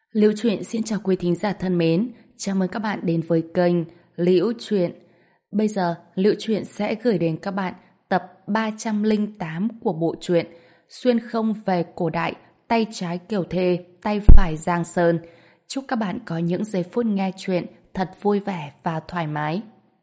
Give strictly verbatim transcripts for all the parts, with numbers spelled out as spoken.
Liễu Chuyện xin chào quý thính giả thân mến, chào mừng các bạn đến với kênh Liễu Chuyện. Bây giờ, Liễu Chuyện sẽ gửi đến các bạn tập ba trăm lẻ tám của bộ truyện Xuyên không về cổ đại, tay trái Kiều Thê, tay phải Giang Sơn. Chúc các bạn có những giây phút nghe chuyện thật vui vẻ và thoải mái.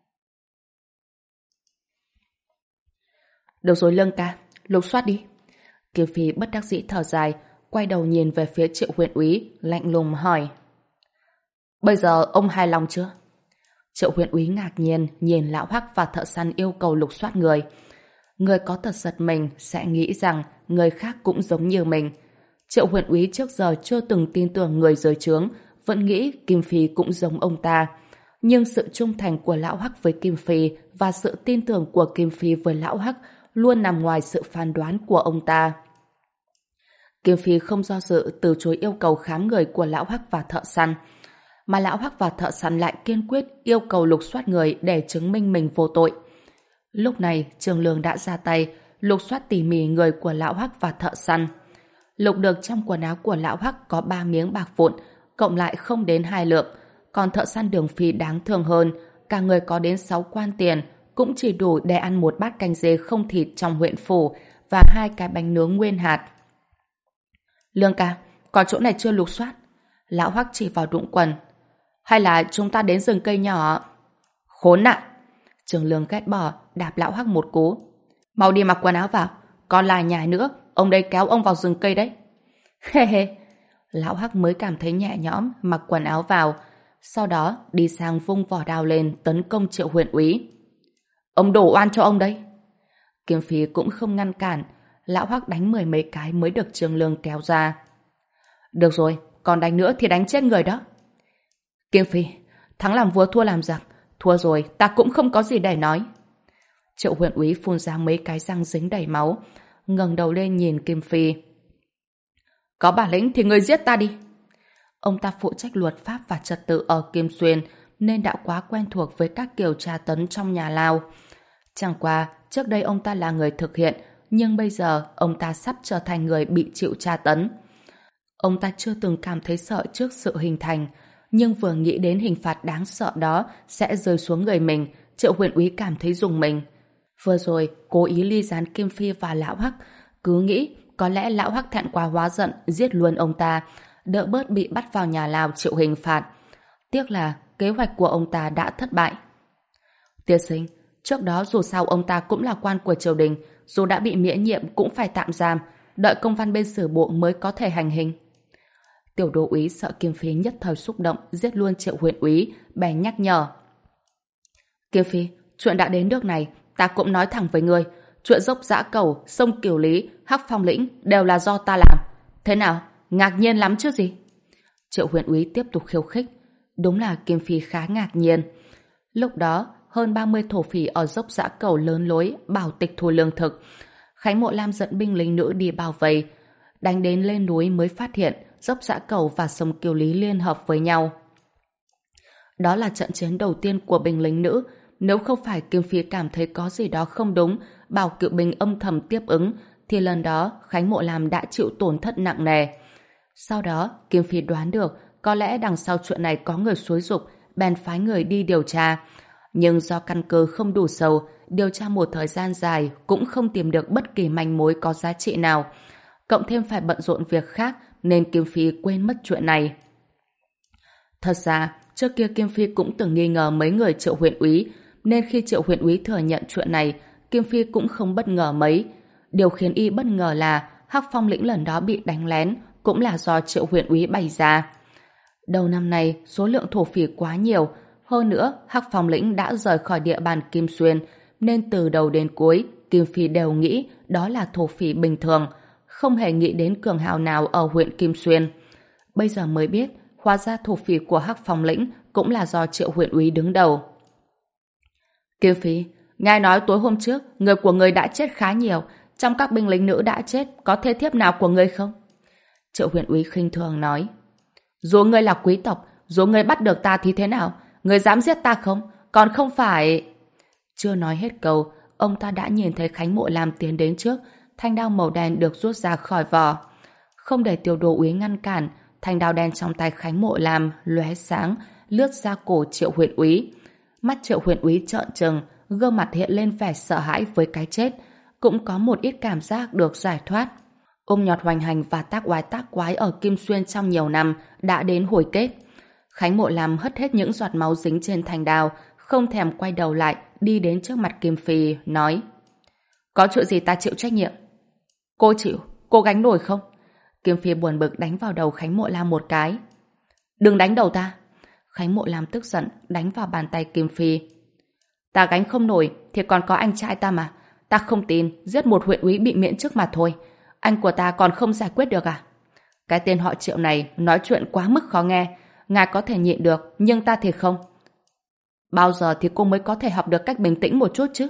Được rồi Lương ca, lục soát đi. Kiều Phi bất đắc dĩ thở dài, quay đầu nhìn về phía Triệu huyện úy, lạnh lùng hỏi. Bây giờ ông hài lòng chưa? Triệu huyện úy ngạc nhiên nhìn lão Hắc và thợ săn yêu cầu lục soát người. Người có tật giật mình sẽ nghĩ rằng người khác cũng giống như mình. Triệu huyện úy trước giờ chưa từng tin tưởng người dưới trướng, vẫn nghĩ Kim Phi cũng giống ông ta. Nhưng sự trung thành của lão Hắc với Kim Phi và sự tin tưởng của Kim Phi với lão Hắc luôn nằm ngoài sự phán đoán của ông ta. Kim Phi không do dự từ chối yêu cầu khám người của lão Hắc và thợ săn, mà lão Hắc và thợ săn lại kiên quyết yêu cầu lục soát người để chứng minh mình vô tội. Lúc này Trường Lương đã ra tay lục soát tỉ mỉ người của lão Hắc và thợ săn. Lục được trong quần áo của lão Hắc có ba miếng bạc vụn, cộng lại không đến hai lượng, còn thợ săn Đường Phi đáng thương hơn, cả người có đến sáu quan tiền, cũng chỉ đủ để ăn một bát canh dê không thịt trong huyện phủ và hai cái bánh nướng nguyên hạt. Lương ca, còn chỗ này chưa lục soát. Lão Hắc chỉ vào đũng quần. Hay là chúng ta đến rừng cây nhỏ? Khốn nạn! Trường Lương ghét bỏ, đạp lão Hắc một cú. Mau đi mặc quần áo vào, còn lại nhài nữa, ông đây kéo ông vào rừng cây đấy. Hê hê! Lão Hắc mới cảm thấy nhẹ nhõm, mặc quần áo vào, sau đó đi sang vung vỏ đao lên tấn công Triệu huyện úy. Ông đổ oan cho ông đấy! Kim Phi cũng không ngăn cản, lão Hắc đánh mười mấy cái mới được Trường Lương kéo ra. Được rồi, còn đánh nữa thì đánh chết người đó. Kim Phi, thắng làm vua thua làm giặc, thua rồi ta cũng không có gì để nói. Triệu huyện úy phun ra mấy cái răng dính đầy máu, ngẩng đầu lên nhìn Kim Phi. Có bản lĩnh thì người giết ta đi. Ông ta phụ trách luật pháp và trật tự ở Kim Xuyên nên đã quá quen thuộc với các kiểu tra tấn trong nhà lao. Chẳng qua, trước đây ông ta là người thực hiện, nhưng bây giờ ông ta sắp trở thành người bị chịu tra tấn. Ông ta chưa từng cảm thấy sợ trước sự hình thành, nhưng vừa nghĩ đến hình phạt đáng sợ đó sẽ rơi xuống người mình, Triệu huyện úy cảm thấy rùng mình. Vừa rồi, cố ý ly gián Kim Phi và lão Hắc, cứ nghĩ có lẽ lão Hắc thẹn quá hóa giận giết luôn ông ta, đỡ bớt bị bắt vào nhà lao chịu hình phạt. Tiếc là kế hoạch của ông ta đã thất bại. Tiên sinh, trước đó dù sao ông ta cũng là quan của triều đình, dù đã bị miễn nhiệm cũng phải tạm giam, đợi công văn bên sử bộ mới có thể hành hình. Tiểu đô úy sợ Kim Phi nhất thời xúc động giết luôn Triệu huyện úy, bèn nhắc nhở. Kim Phi, chuyện đã đến nước này, ta cũng nói thẳng với ngươi, chuyện dốc Dã Cầu, sông Kiều Lý, Hắc Phong Lĩnh đều là do ta làm. Thế nào, ngạc nhiên lắm chứ gì? Triệu huyện úy tiếp tục khiêu khích. Đúng là Kim Phi khá ngạc nhiên. Lúc đó, hơn ba mươi thổ phỉ ở dốc Dã Cầu lớn lối bảo tịch thu lương thực. Khánh Mộ Lam dẫn binh lính nữ đi bao vây, đánh đến lên núi mới phát hiện dốc Dã Cầu và sông Kiều Lý liên hợp với nhau. Đó là trận chiến đầu tiên của binh lính nữ. Nếu không phải Kim Phi cảm thấy có gì đó không đúng, bảo cựu binh âm thầm tiếp ứng, thì lần đó Khánh Mộ Lam đã chịu tổn thất nặng nề. Sau đó, Kim Phi đoán được có lẽ đằng sau chuyện này có người xúi giục, bèn phái người đi điều tra. Nhưng do căn cứ không đủ sâu, điều tra một thời gian dài cũng không tìm được bất kỳ manh mối có giá trị nào. Cộng thêm phải bận rộn việc khác nên Kim Phi quên mất chuyện này. Thật ra, trước kia Kim Phi cũng từng nghi ngờ mấy người Triệu huyện úy, nên khi Triệu huyện úy thừa nhận chuyện này, Kim Phi cũng không bất ngờ mấy. Điều khiến y bất ngờ là Hắc Phong Lĩnh lần đó bị đánh lén cũng là do Triệu huyện úy bày ra. Đầu năm nay, số lượng thổ phỉ quá nhiều, hơn nữa Hắc Phong Lĩnh đã rời khỏi địa bàn Kim Xuyên, nên từ đầu đến cuối, Kim Phi đều nghĩ đó là thổ phỉ bình thường, không hề nghĩ đến cường hào nào ở huyện Kim Xuyên. Bây giờ mới biết, hóa ra thổ phỉ của Hắc Phong Lĩnh cũng là do Triệu huyện úy đứng đầu. Kim Phi, nghe nói tối hôm trước, người của người đã chết khá nhiều, trong các binh lính nữ đã chết, có thê thiếp nào của người không? Triệu huyện úy khinh thường nói. Dù ngươi là quý tộc, dù ngươi bắt được ta thì thế nào? Ngươi dám giết ta không? Còn không phải... Chưa nói hết câu, ông ta đã nhìn thấy Khánh Mộ Lam tiến đến trước, thanh đao màu đen được rút ra khỏi vỏ. Không để Tiểu Đồ úy ngăn cản, thanh đao đen trong tay Khánh Mộ Lam lóe sáng, lướt ra cổ Triệu huyện úy. Mắt Triệu huyện úy trợn trừng, gương mặt hiện lên vẻ sợ hãi với cái chết, cũng có một ít cảm giác được giải thoát. Ôm nhọt hoành hành và tác oai tác quái ở Kim Xuyên trong nhiều năm đã đến hồi kết. Khánh Mộ Lam hất hết những giọt máu dính trên thanh đao, không thèm quay đầu lại, đi đến trước mặt Kim Phi, nói: có chuyện gì ta chịu trách nhiệm. Cô chịu, cô gánh nổi không? Kim Phi buồn bực đánh vào đầu Khánh Mộ Lam một cái. Đừng đánh đầu ta. Khánh Mộ Lam tức giận đánh vào bàn tay Kim Phi. Ta gánh không nổi thì còn có anh trai ta mà. Ta không tin giết một huyện úy bị miễn chức mà thôi. Anh của ta còn không giải quyết được à? Cái tên họ Triệu này nói chuyện quá mức khó nghe. Ngài có thể nhịn được, nhưng ta thì không. Bao giờ thì cô mới có thể học được cách bình tĩnh một chút chứ?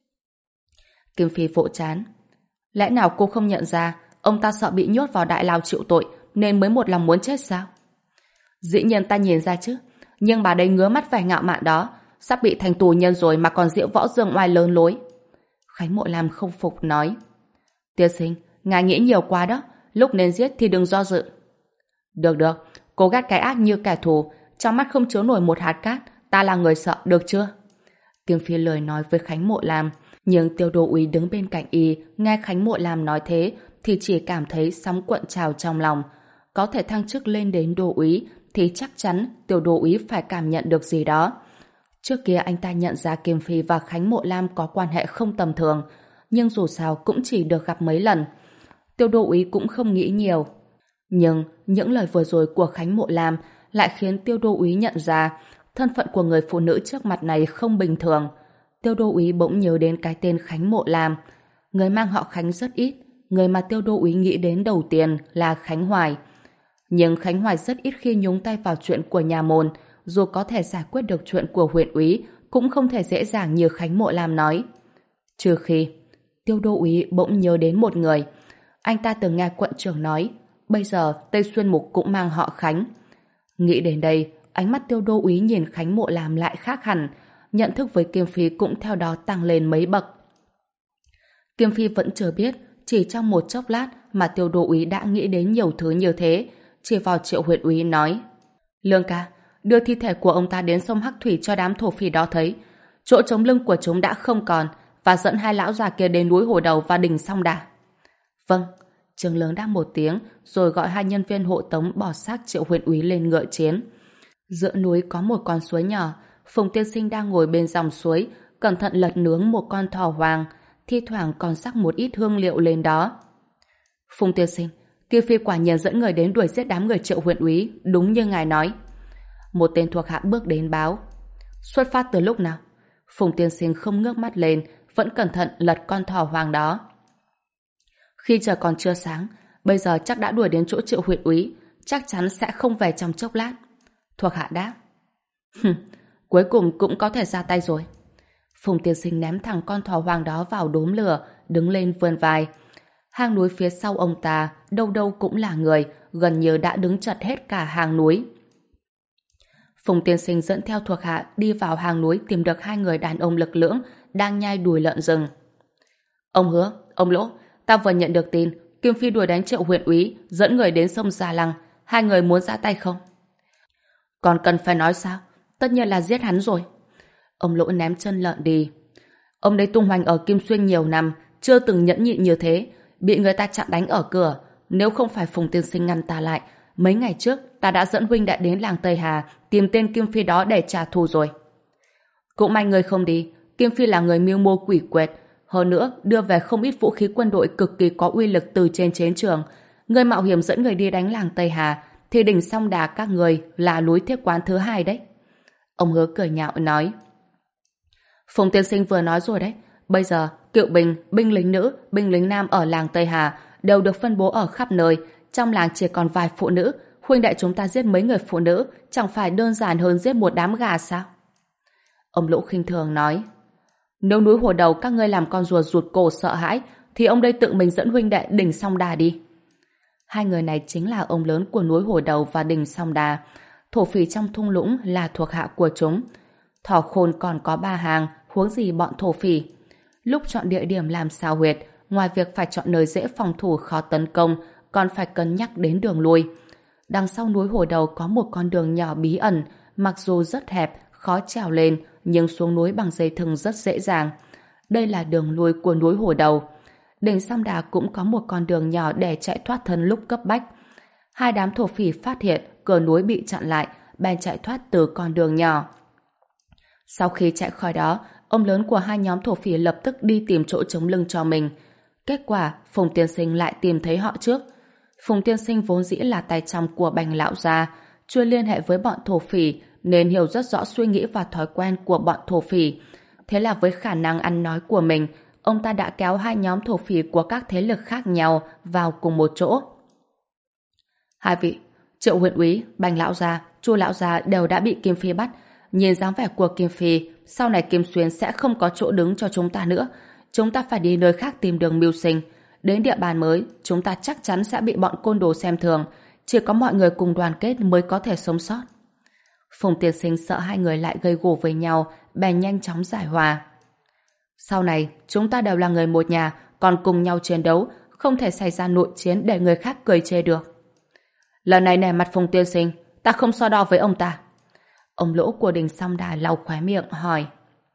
Kim Phi vỗ chán. Lẽ nào cô không nhận ra ông ta sợ bị nhốt vào đại lao chịu tội nên mới một lòng muốn chết sao? Dĩ nhiên ta nhìn ra chứ. Nhưng bà đây ngứa mắt vẻ ngạo mạn đó, sắp bị thành tù nhân rồi mà còn diễu võ dương oai lớn lối. Khánh Mộ Lam không phục nói: Tiên sinh, ngài nghĩ nhiều quá đó. Lúc nên giết thì đừng do dự. Được được, cô ghét cái ác như kẻ thù, trong mắt không chứa nổi một hạt cát. Ta là người sợ, được chưa? Kim Phi lời nói với Khánh Mộ Lam, nhưng Tiêu Đô úy đứng bên cạnh y nghe Khánh Mộ Lam nói thế thì chỉ cảm thấy sóng cuộn trào trong lòng. Có thể thăng chức lên đến đô úy thì chắc chắn Tiêu Đô úy phải cảm nhận được gì đó. Trước kia anh ta nhận ra Kim Phi và Khánh Mộ Lam có quan hệ không tầm thường, nhưng dù sao cũng chỉ được gặp mấy lần. Tiêu Đô úy cũng không nghĩ nhiều. Nhưng những lời vừa rồi của Khánh Mộ Lam lại khiến Tiêu Đô úy nhận ra thân phận của người phụ nữ trước mặt này không bình thường. Tiêu Đô úy bỗng nhớ đến cái tên Khánh Mộ Lam. Người mang họ Khánh rất ít, người mà Tiêu Đô úy nghĩ đến đầu tiên là Khánh Hoài. Nhưng Khánh Hoài rất ít khi nhúng tay vào chuyện của nhà môn, dù có thể giải quyết được chuyện của huyện úy, cũng không thể dễ dàng như Khánh Mộ Lam nói. Trừ khi, Tiêu Đô úy bỗng nhớ đến một người. Anh ta từng nghe quận trưởng nói, bây giờ Tây Xuyên Mục cũng mang họ Khánh. Nghĩ đến đây, ánh mắt Tiêu Đô úy nhìn Khánh Mộ Lam lại khác hẳn, nhận thức với Kim Phi cũng theo đó tăng lên mấy bậc. Kim Phi vẫn chưa biết, chỉ trong một chốc lát mà Tiêu Đô úy đã nghĩ đến nhiều thứ như thế, chỉ vào Triệu huyện úy nói: Lương ca, đưa thi thể của ông ta đến sông Hắc Thủy cho đám thổ phỉ đó thấy. Chỗ chống lưng của chúng đã không còn, và dẫn hai lão già kia đến núi Hồ Đầu và đỉnh Song Đà. Vâng. Trương Lương đáp một tiếng, rồi gọi hai nhân viên hộ tống bỏ xác Triệu huyện úy lên ngựa chiến. Giữa núi có một con suối nhỏ, Phùng tiên sinh đang ngồi bên dòng suối, cẩn thận lật nướng một con thỏ hoàng, thi thoảng còn rắc một ít hương liệu lên đó. Phùng tiên sinh, Kim Phi quả nhiên dẫn người đến đuổi giết đám người Triệu huyện úy, đúng như ngài nói. Một tên thuộc hạ bước đến báo. Xuất phát từ lúc nào? Phùng tiên sinh không ngước mắt lên, vẫn cẩn thận lật con thỏ hoàng đó. Khi trời còn chưa sáng, bây giờ chắc đã đuổi đến chỗ Triệu huyện úy, chắc chắn sẽ không về trong chốc lát. Thuộc hạ đáp. Hừm, cuối cùng cũng có thể ra tay rồi. Phùng tiên sinh ném thẳng con thỏ hoàng đó vào đốm lửa, đứng lên vươn vai. Hang núi phía sau ông ta, đâu đâu cũng là người, gần như đã đứng chật hết cả hang núi. Phùng tiên sinh dẫn theo thuộc hạ đi vào hang núi tìm được hai người đàn ông lực lưỡng đang nhai đùi lợn rừng. Ông Hứa, ông Lỗ, ta vừa nhận được tin Kim Phi đuổi đánh Triệu huyện úy, dẫn người đến sông Gia Lăng. Hai người muốn ra tay không? Còn cần phải nói sao? Tất nhiên là giết hắn rồi. Ông Lỗ ném chân lợn đi. Ông đây tung hoành ở Kim Xuyên nhiều năm, chưa từng nhẫn nhịn như thế, bị người ta chặn đánh ở cửa. Nếu không phải Phùng tiên sinh ngăn ta lại, mấy ngày trước ta đã dẫn huynh đệ đến làng Tây Hà tìm tên Kim Phi đó để trả thù rồi. Cũng may người không đi. Kim Phi là người mưu mô quỷ quyệt, hơn nữa đưa về không ít vũ khí quân đội cực kỳ có uy lực từ trên chiến trường. Người mạo hiểm dẫn người đi đánh làng Tây Hà thì đỉnh Song Đà các người là núi thiết quán thứ hai đấy. Ông Hứa cười nhạo nói. Phùng tiên sinh vừa nói rồi đấy, bây giờ Kiệu binh, binh lính nữ, binh lính nam ở làng Tây Hà đều được phân bố ở khắp nơi. Trong làng chỉ còn vài phụ nữ, huynh đệ chúng ta giết mấy người phụ nữ chẳng phải đơn giản hơn giết một đám gà sao? Ông Lỗ khinh thường nói. Nếu núi Hồ Đầu các ngươi làm con rùa rụt cổ sợ hãi thì ông đây tự mình dẫn huynh đệ đỉnh Song Đà đi. Hai người này chính là ông lớn của núi Hồ Đầu và đỉnh Song Đà. Thổ phỉ trong thung lũng là thuộc hạ của chúng. Thỏ khôn còn có ba hàng, huống gì bọn thổ phỉ. Lúc chọn địa điểm làm sao huyệt, ngoài việc phải chọn nơi dễ phòng thủ khó tấn công, còn phải cân nhắc đến đường lui. Đằng sau núi Hồi Đầu có một con đường nhỏ bí ẩn, mặc dù rất hẹp, khó trèo lên, nhưng xuống núi bằng dây thừng rất dễ dàng. Đây là đường lui của núi Hồi Đầu. Đỉnh Song Đà cũng có một con đường nhỏ để chạy thoát thân lúc cấp bách. Hai đám thổ phỉ phát hiện cửa núi bị chặn lại, bèn chạy thoát từ con đường nhỏ. Sau khi chạy khỏi đó, ông lớn của hai nhóm thổ phỉ lập tức đi tìm chỗ chống lưng cho mình. Kết quả, Phùng Tiên Sinh lại tìm thấy họ trước. Phùng Tiên Sinh vốn dĩ là tay trong của Bành lão gia, chưa liên hệ với bọn thổ phỉ nên hiểu rất rõ suy nghĩ và thói quen của bọn thổ phỉ. Thế là với khả năng ăn nói của mình, ông ta đã kéo hai nhóm thổ phỉ của các thế lực khác nhau vào cùng một chỗ. Hai vị, Triệu huyện úy, Bành lão gia, Chu lão gia đều đã bị Kim Phi bắt. Nhìn dáng vẻ của Kim Phi, sau này Kim Xuyên sẽ không có chỗ đứng cho chúng ta nữa. Chúng ta phải đi nơi khác tìm đường mưu sinh. Đến địa bàn mới, chúng ta chắc chắn sẽ bị bọn côn đồ xem thường. Chỉ có mọi người cùng đoàn kết mới có thể sống sót. Phùng Tiên Sinh sợ hai người lại gây gổ với nhau, bèn nhanh chóng giải hòa. Sau này, chúng ta đều là người một nhà, còn cùng nhau chiến đấu, không thể xảy ra nội chiến để người khác cười chê được. Lần này nể mặt Phùng Tiên Sinh, ta không so đo với ông ta. Ông Lỗ của Đình Song Đà lau khóe miệng hỏi.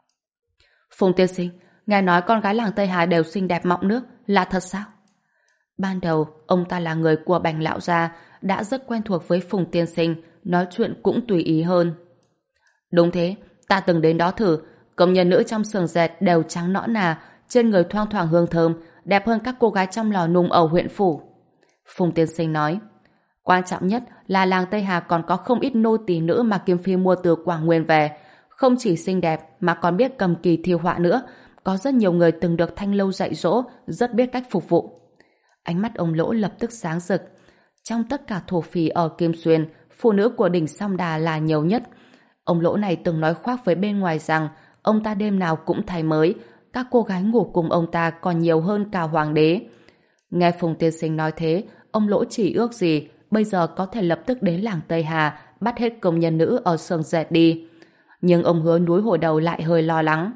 Phùng Tiên Sinh, nghe nói con gái làng Tây Hà đều xinh đẹp mọng nước, là thật sao? Ban đầu, ông ta là người của Bành lão gia, đã rất quen thuộc với Phùng Tiên Sinh, nói chuyện cũng tùy ý hơn. Đúng thế, ta từng đến đó thử, công nhân nữ trong xưởng dệt đều trắng nõn nà, trên người thoang thoảng hương thơm, đẹp hơn các cô gái trong lò nung ở huyện phủ. Phùng Tiên Sinh nói, quan trọng nhất là làng Tây Hà còn có không ít nô tỳ nữ mà Kim Phi mua từ Quảng Nguyên về, không chỉ xinh đẹp mà còn biết cầm kỳ thiêu họa nữa, có rất nhiều người từng được Thanh Lâu dạy dỗ, rất biết cách phục vụ. Ánh mắt ông Lỗ lập tức sáng rực. Trong tất cả thổ phỉ ở Kim Xuyên, phụ nữ của Đỉnh Song Đà là nhiều nhất. Ông Lỗ này từng nói khoác với bên ngoài rằng ông ta đêm nào cũng thay mới, các cô gái ngủ cùng ông ta còn nhiều hơn cả hoàng đế. Nghe Phùng Tiên Sinh nói thế, ông Lỗ chỉ ước gì bây giờ có thể lập tức đến làng Tây Hà bắt hết công nhân nữ ở xưởng dệt đi. Nhưng ông Hứa núi Hồi Đầu lại hơi lo lắng.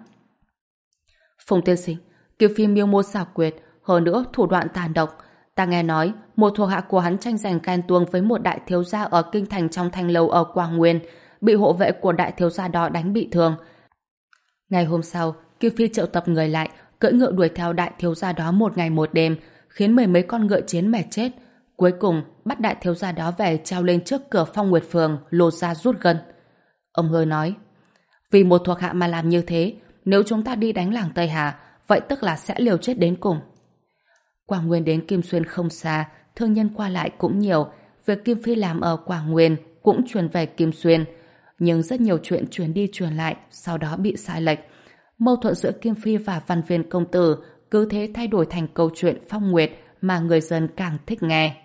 Phùng Tiên Sinh, Kiều Phi mưu mô xảo quyệt, hơn nữa thủ đoạn tàn độc. Ta nghe nói một thuộc hạ của hắn tranh giành ghen tuông với một đại thiếu gia ở kinh thành trong Thanh Lâu ở Quảng Nguyên, bị hộ vệ của đại thiếu gia đó đánh bị thương. Ngày hôm sau, Kiều Phi triệu tập người lại, cưỡi ngựa đuổi theo đại thiếu gia đó một ngày một đêm, khiến mười mấy con ngựa chiến mệt chết. Cuối cùng bắt đại thiếu gia đó về treo lên trước cửa Phong Nguyệt Phường, lột ra rút gân. Ông Hứa nói, vì một thuộc hạ mà làm như thế, nếu chúng ta đi đánh làng Tây Hà, vậy tức là sẽ liều chết đến cùng. Quảng Nguyên đến Kim Xuyên không xa, thương nhân qua lại cũng nhiều, việc Kim Phi làm ở Quảng Nguyên cũng truyền về Kim Xuyên, nhưng rất nhiều chuyện truyền đi truyền lại, sau đó bị sai lệch. Mâu thuẫn giữa Kim Phi và Văn Viên công tử cứ thế thay đổi thành câu chuyện phong nguyệt mà người dân càng thích nghe.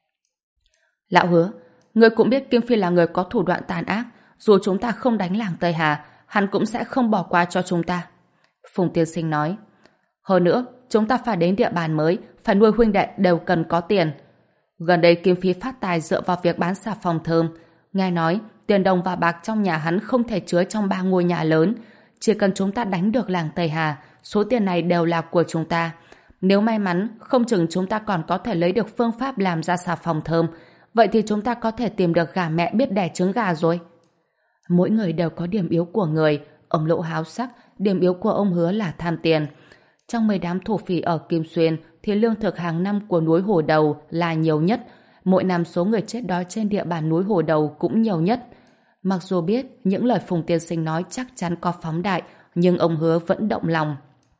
Lão Hứa, người cũng biết Kim Phi là người có thủ đoạn tàn ác, dù chúng ta không đánh làng Tây Hà, hắn cũng sẽ không bỏ qua cho chúng ta. Phùng Tiên Sinh nói, hơn nữa, chúng ta phải đến địa bàn mới, phải nuôi huynh đệ đều cần có tiền. Gần đây Kim Phi phát tài dựa vào việc bán xà phòng thơm. Nghe nói, tiền đồng và bạc trong nhà hắn không thể chứa trong ba ngôi nhà lớn. Chỉ cần chúng ta đánh được làng Tây Hà, số tiền này đều là của chúng ta. Nếu may mắn, không chừng chúng ta còn có thể lấy được phương pháp làm ra xà phòng thơm. Vậy thì chúng ta có thể tìm được gà mẹ biết đẻ trứng gà rồi. Mỗi người đều có điểm yếu của người. Ông Lỗ háo sắc, điểm yếu của ông Hứa là tham tiền. Trong mấy đám thổ phỉ ở Kim Xuyên thì lương thực hàng năm của núi Hồi Đầu là nhiều nhất. Mỗi năm số người chết đói trên địa bàn núi Hồi Đầu cũng nhiều nhất. Mặc dù biết những lời Phùng Tiên Sinh nói chắc chắn có phóng đại, nhưng ông Hứa vẫn động lòng.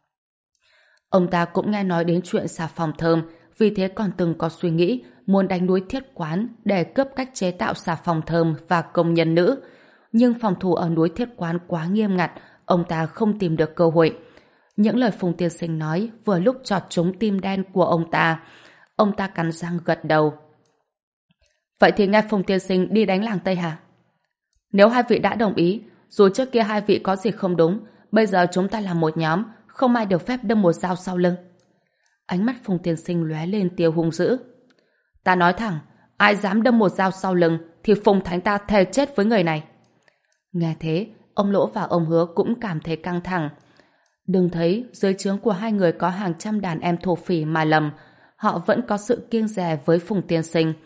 Ông ta cũng nghe nói đến chuyện xà phòng thơm, vì thế còn từng có suy nghĩ muốn đánh núi Thiết Quán để cướp cách chế tạo xà phòng thơm và công nhân nữ. Nhưng phòng thủ ở núi Thiết Quán quá nghiêm ngặt, ông ta không tìm được cơ hội. Những lời Phùng Tiên Sinh nói vừa lúc chọt trúng tim đen của ông ta. Ông ta cắn răng gật đầu. Vậy thì nghe Phùng Tiên Sinh đi đánh làng Tây Hà. Nếu hai vị đã đồng ý, dù trước kia hai vị có gì không đúng, bây giờ chúng ta là một nhóm, không ai được phép đâm một dao sau lưng. Ánh mắt Phùng Tiên Sinh lóe lên tia hung dữ. Ta nói thẳng, ai dám đâm một dao sau lưng thì Phùng Thánh ta thề chết với người này. Nghe thế, ông Lỗ và ông Hứa cũng cảm thấy căng thẳng. Đừng thấy dưới trướng của hai người có hàng trăm đàn em thổ phỉ mà lầm, họ vẫn có sự kiêng dè với Phùng Tiên Sinh.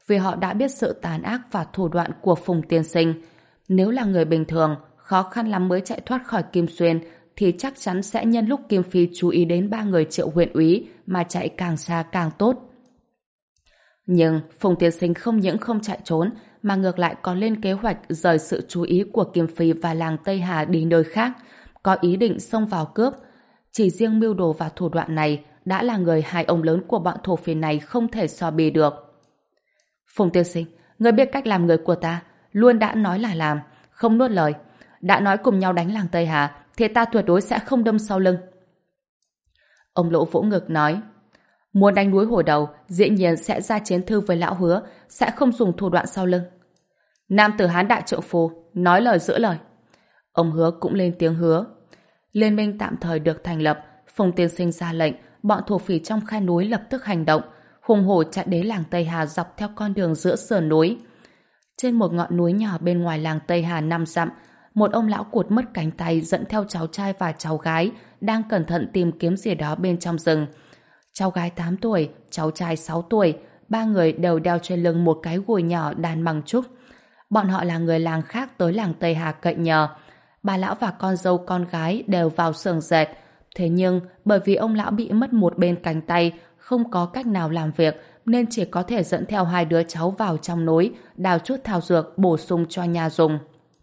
vì họ đã biết sự tàn ác và thủ đoạn của Phùng tiên sinh. Nếu là người bình thường, khó khăn lắm mới chạy thoát khỏi Kim Xuyên, thì chắc chắn sẽ nhân lúc Kim Phi chú ý đến ba người Triệu huyện úy mà chạy càng xa càng tốt. Nhưng Phùng tiên sinh không những không chạy trốn, mà ngược lại còn lên kế hoạch rời sự chú ý của Kim Phi và làng Tây Hà đi nơi khác, có ý định xông vào cướp. Chỉ riêng mưu đồ và thủ đoạn này đã là người hai ông lớn của bọn thổ phỉ này không thể so bì được. Phùng tiên sinh, người biết cách làm người của ta, luôn đã nói là làm, không nuốt lời. Đã nói cùng nhau đánh làng Tây Hà, thì ta tuyệt đối sẽ không đâm sau lưng. Ông Lỗ vỗ ngực nói, muốn đánh núi hồi đầu, dĩ nhiên sẽ ra chiến thư với lão Hứa, sẽ không dùng thủ đoạn sau lưng. Nam tử Hán đại trượng phu, nói lời giữ lời. Ông Hứa cũng lên tiếng hứa. Liên minh tạm thời được thành lập, Phùng tiên sinh ra lệnh, bọn thổ phỉ trong khe núi lập tức hành động, hùng hổ chạy đến làng Tây Hà dọc theo con đường giữa sườn núi. Trên một ngọn núi nhỏ bên ngoài làng Tây Hà năm dặm, một ông lão cụt mất cánh tay dẫn theo cháu trai và cháu gái đang cẩn thận tìm kiếm gì đó bên trong rừng. Cháu gái tám tuổi, cháu trai sáu tuổi, ba người đều đeo trên lưng một cái gùi nhỏ đàn bằng trúc. Bọn họ là người làng khác tới làng Tây Hà cậy nhờ. Bà lão và con dâu con gái đều vào xưởng dệt. Thế nhưng bởi vì ông lão bị mất một bên cánh tay, không có cách nào làm việc, nên chỉ có thể dẫn theo hai đứa cháu vào trong núi, đào chút thảo dược bổ sung cho nhà dùng.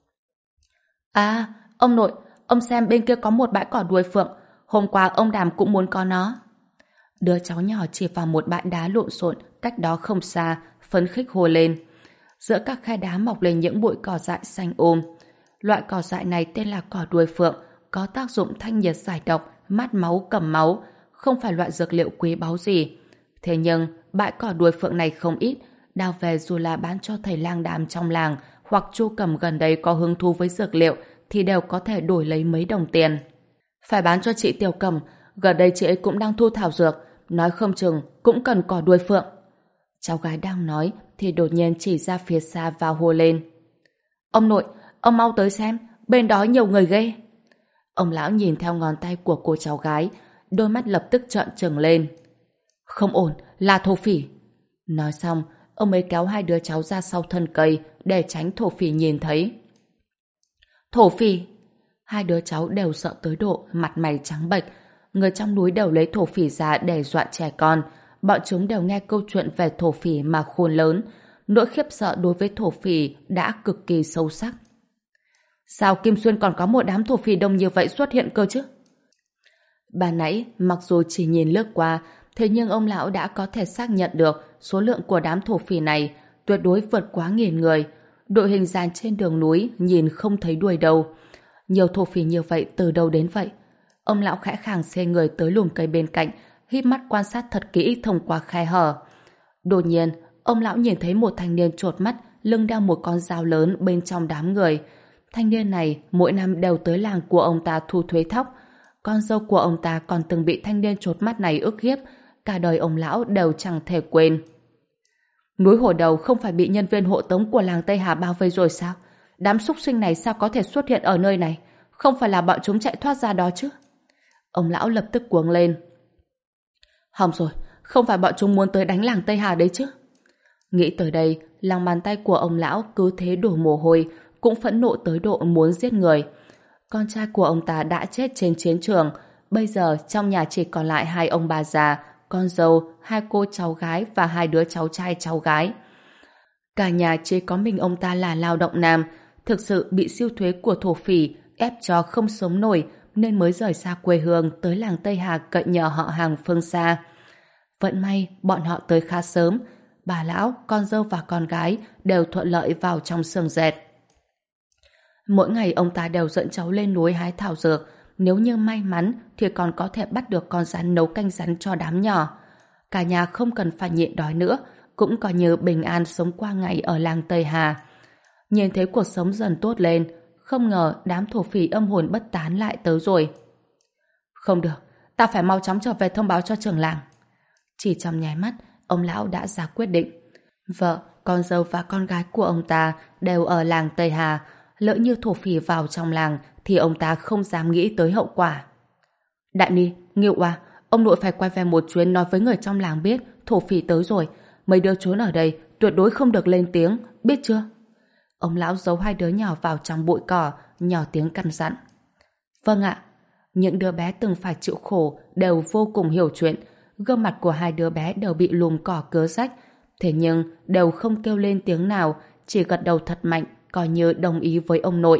À, ông nội, ông xem bên kia có một bãi cỏ đuôi phượng. Hôm qua ông Đàm cũng muốn có nó. Đứa cháu nhỏ chỉ vào một bãi đá lộn xộn cách đó không xa, phấn khích hô lên. Giữa các khe đá mọc lên những bụi cỏ dại xanh um. Loại cỏ dại này tên là cỏ đuôi phượng, có tác dụng thanh nhiệt giải độc, mát máu cầm máu, không phải loại dược liệu quý báu gì. Thế nhưng bãi cỏ đuôi phượng này không ít, đào về dù là bán cho thầy lang đàm trong làng hoặc Chu Cầm gần đây có hứng thú với dược liệu thì đều có thể đổi lấy mấy đồng tiền. Phải bán cho chị Tiểu Cầm, gần đây chị ấy cũng đang thu thảo dược, nói không chừng cũng cần cỏ đuôi phượng. Cháu gái đang nói thì đột nhiên chỉ ra phía xa và hô lên. Ông nội, ông mau tới xem, bên đó nhiều người ghê. Ông lão nhìn theo ngón tay của cô cháu gái, đôi mắt lập tức trợn trừng lên. Không ổn, là thổ phỉ. Nói xong, ông ấy kéo hai đứa cháu ra sau thân cây để tránh thổ phỉ nhìn thấy. Thổ phỉ! Hai đứa cháu đều sợ tới độ mặt mày trắng bệch. Người trong núi đều lấy thổ phỉ ra để dọa trẻ con. Bọn chúng đều nghe câu chuyện về thổ phỉ mà khôn lớn. Nỗi khiếp sợ đối với thổ phỉ đã cực kỳ sâu sắc. Sao Kim Xuyên còn có một đám thổ phỉ đông như vậy xuất hiện cơ chứ? Ban nãy, mặc dù chỉ nhìn lướt qua, thế nhưng ông lão đã có thể xác nhận được số lượng của đám thổ phỉ này tuyệt đối vượt quá nghìn người. Đội hình dàn trên đường núi nhìn không thấy đuôi đâu. Nhiều thổ phỉ như vậy từ đâu đến vậy? Ông lão khẽ khàng xê người tới lùm cây bên cạnh, híp mắt quan sát thật kỹ thông qua khe hở. Đột nhiên, ông lão nhìn thấy một thanh niên chột mắt, lưng đeo một con dao lớn bên trong đám người. Thanh niên này mỗi năm đều tới làng của ông ta thu thuế thóc. Con dâu của ông ta còn từng bị thanh niên chột mắt này ức hiếp, cả đời ông lão đều chẳng thể quên. Núi Hồ Đầu không phải bị nhân viên hộ tống của làng Tây Hà bao vây rồi sao? Đám súc sinh này sao có thể xuất hiện ở nơi này? Không phải là bọn chúng chạy thoát ra đó chứ? Ông lão lập tức cuống lên. Hỏng rồi, không phải bọn chúng muốn tới đánh làng Tây Hà đấy chứ? Nghĩ tới đây, lòng bàn tay của ông lão cứ thế đổ mồ hôi, cũng phẫn nộ tới độ muốn giết người. Con trai của ông ta đã chết trên chiến trường, bây giờ trong nhà chỉ còn lại hai ông bà già, con dâu, hai cô cháu gái và hai đứa cháu trai cháu gái. Cả nhà chỉ có mình ông ta là lao động nam, thực sự bị siêu thuế của thổ phỉ ép cho không sống nổi nên mới rời xa quê hương tới làng Tây Hà cậy nhờ họ hàng phương xa. Vận may bọn họ tới khá sớm, bà lão, con dâu và con gái đều thuận lợi vào trong xưởng dệt. Mỗi ngày ông ta đều dẫn cháu lên núi hái thảo dược, nếu như may mắn thì còn có thể bắt được con rắn nấu canh rắn cho đám nhỏ. Cả nhà không cần phải nhịn đói nữa, cũng coi như bình an sống qua ngày ở làng Tây Hà. Nhìn thấy cuộc sống dần tốt lên, không ngờ đám thổ phỉ âm hồn bất tán lại tới rồi. Không được, ta phải mau chóng trở về thông báo cho trưởng làng. Chỉ trong nháy mắt, ông lão đã ra quyết định. Vợ, con dâu và con gái của ông ta đều ở làng Tây Hà. Lỡ như thổ phỉ vào trong làng thì ông ta không dám nghĩ tới hậu quả. Đại Ni, Ngưu à, ông nội phải quay về một chuyến nói với người trong làng biết thổ phỉ tới rồi. Mấy đứa trốn ở đây tuyệt đối không được lên tiếng, biết chưa? Ông lão giấu hai đứa nhỏ vào trong bụi cỏ, nhỏ tiếng căn dặn. Vâng ạ. Những đứa bé từng phải chịu khổ đều vô cùng hiểu chuyện. Gương mặt của hai đứa bé đều bị lùm cỏ cứa rách, thế nhưng đều không kêu lên tiếng nào, chỉ gật đầu thật mạnh, coi như đồng ý với ông nội.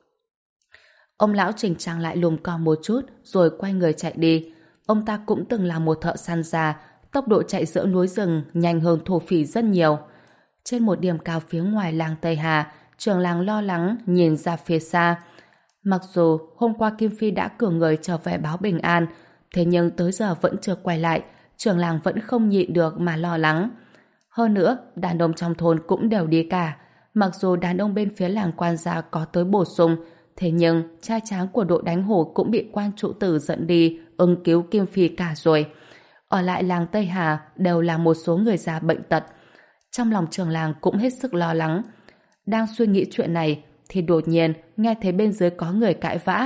Ông lão chỉnh trang lại lùm cỏ một chút, rồi quay người chạy đi. Ông ta cũng từng là một thợ săn già, tốc độ chạy giữa núi rừng nhanh hơn thổ phỉ rất nhiều. Trên một điểm cao phía ngoài làng Tây Hà, trưởng làng lo lắng nhìn ra phía xa. Mặc dù hôm qua Kim Phi đã cử người trở về báo bình an, thế nhưng tới giờ vẫn chưa quay lại, trưởng làng vẫn không nhịn được mà lo lắng. Hơn nữa, đàn ông trong thôn cũng đều đi cả. Mặc dù đàn ông bên phía làng quan gia có tới bổ sung, thế nhưng trai tráng của đội đánh hổ cũng bị quan trụ tử dẫn đi ứng cứu Kim Phi cả rồi. Ở lại làng Tây Hà đều là một số người già bệnh tật. Trong lòng trưởng làng cũng hết sức lo lắng. Đang suy nghĩ chuyện này thì đột nhiên nghe thấy bên dưới có người cãi vã.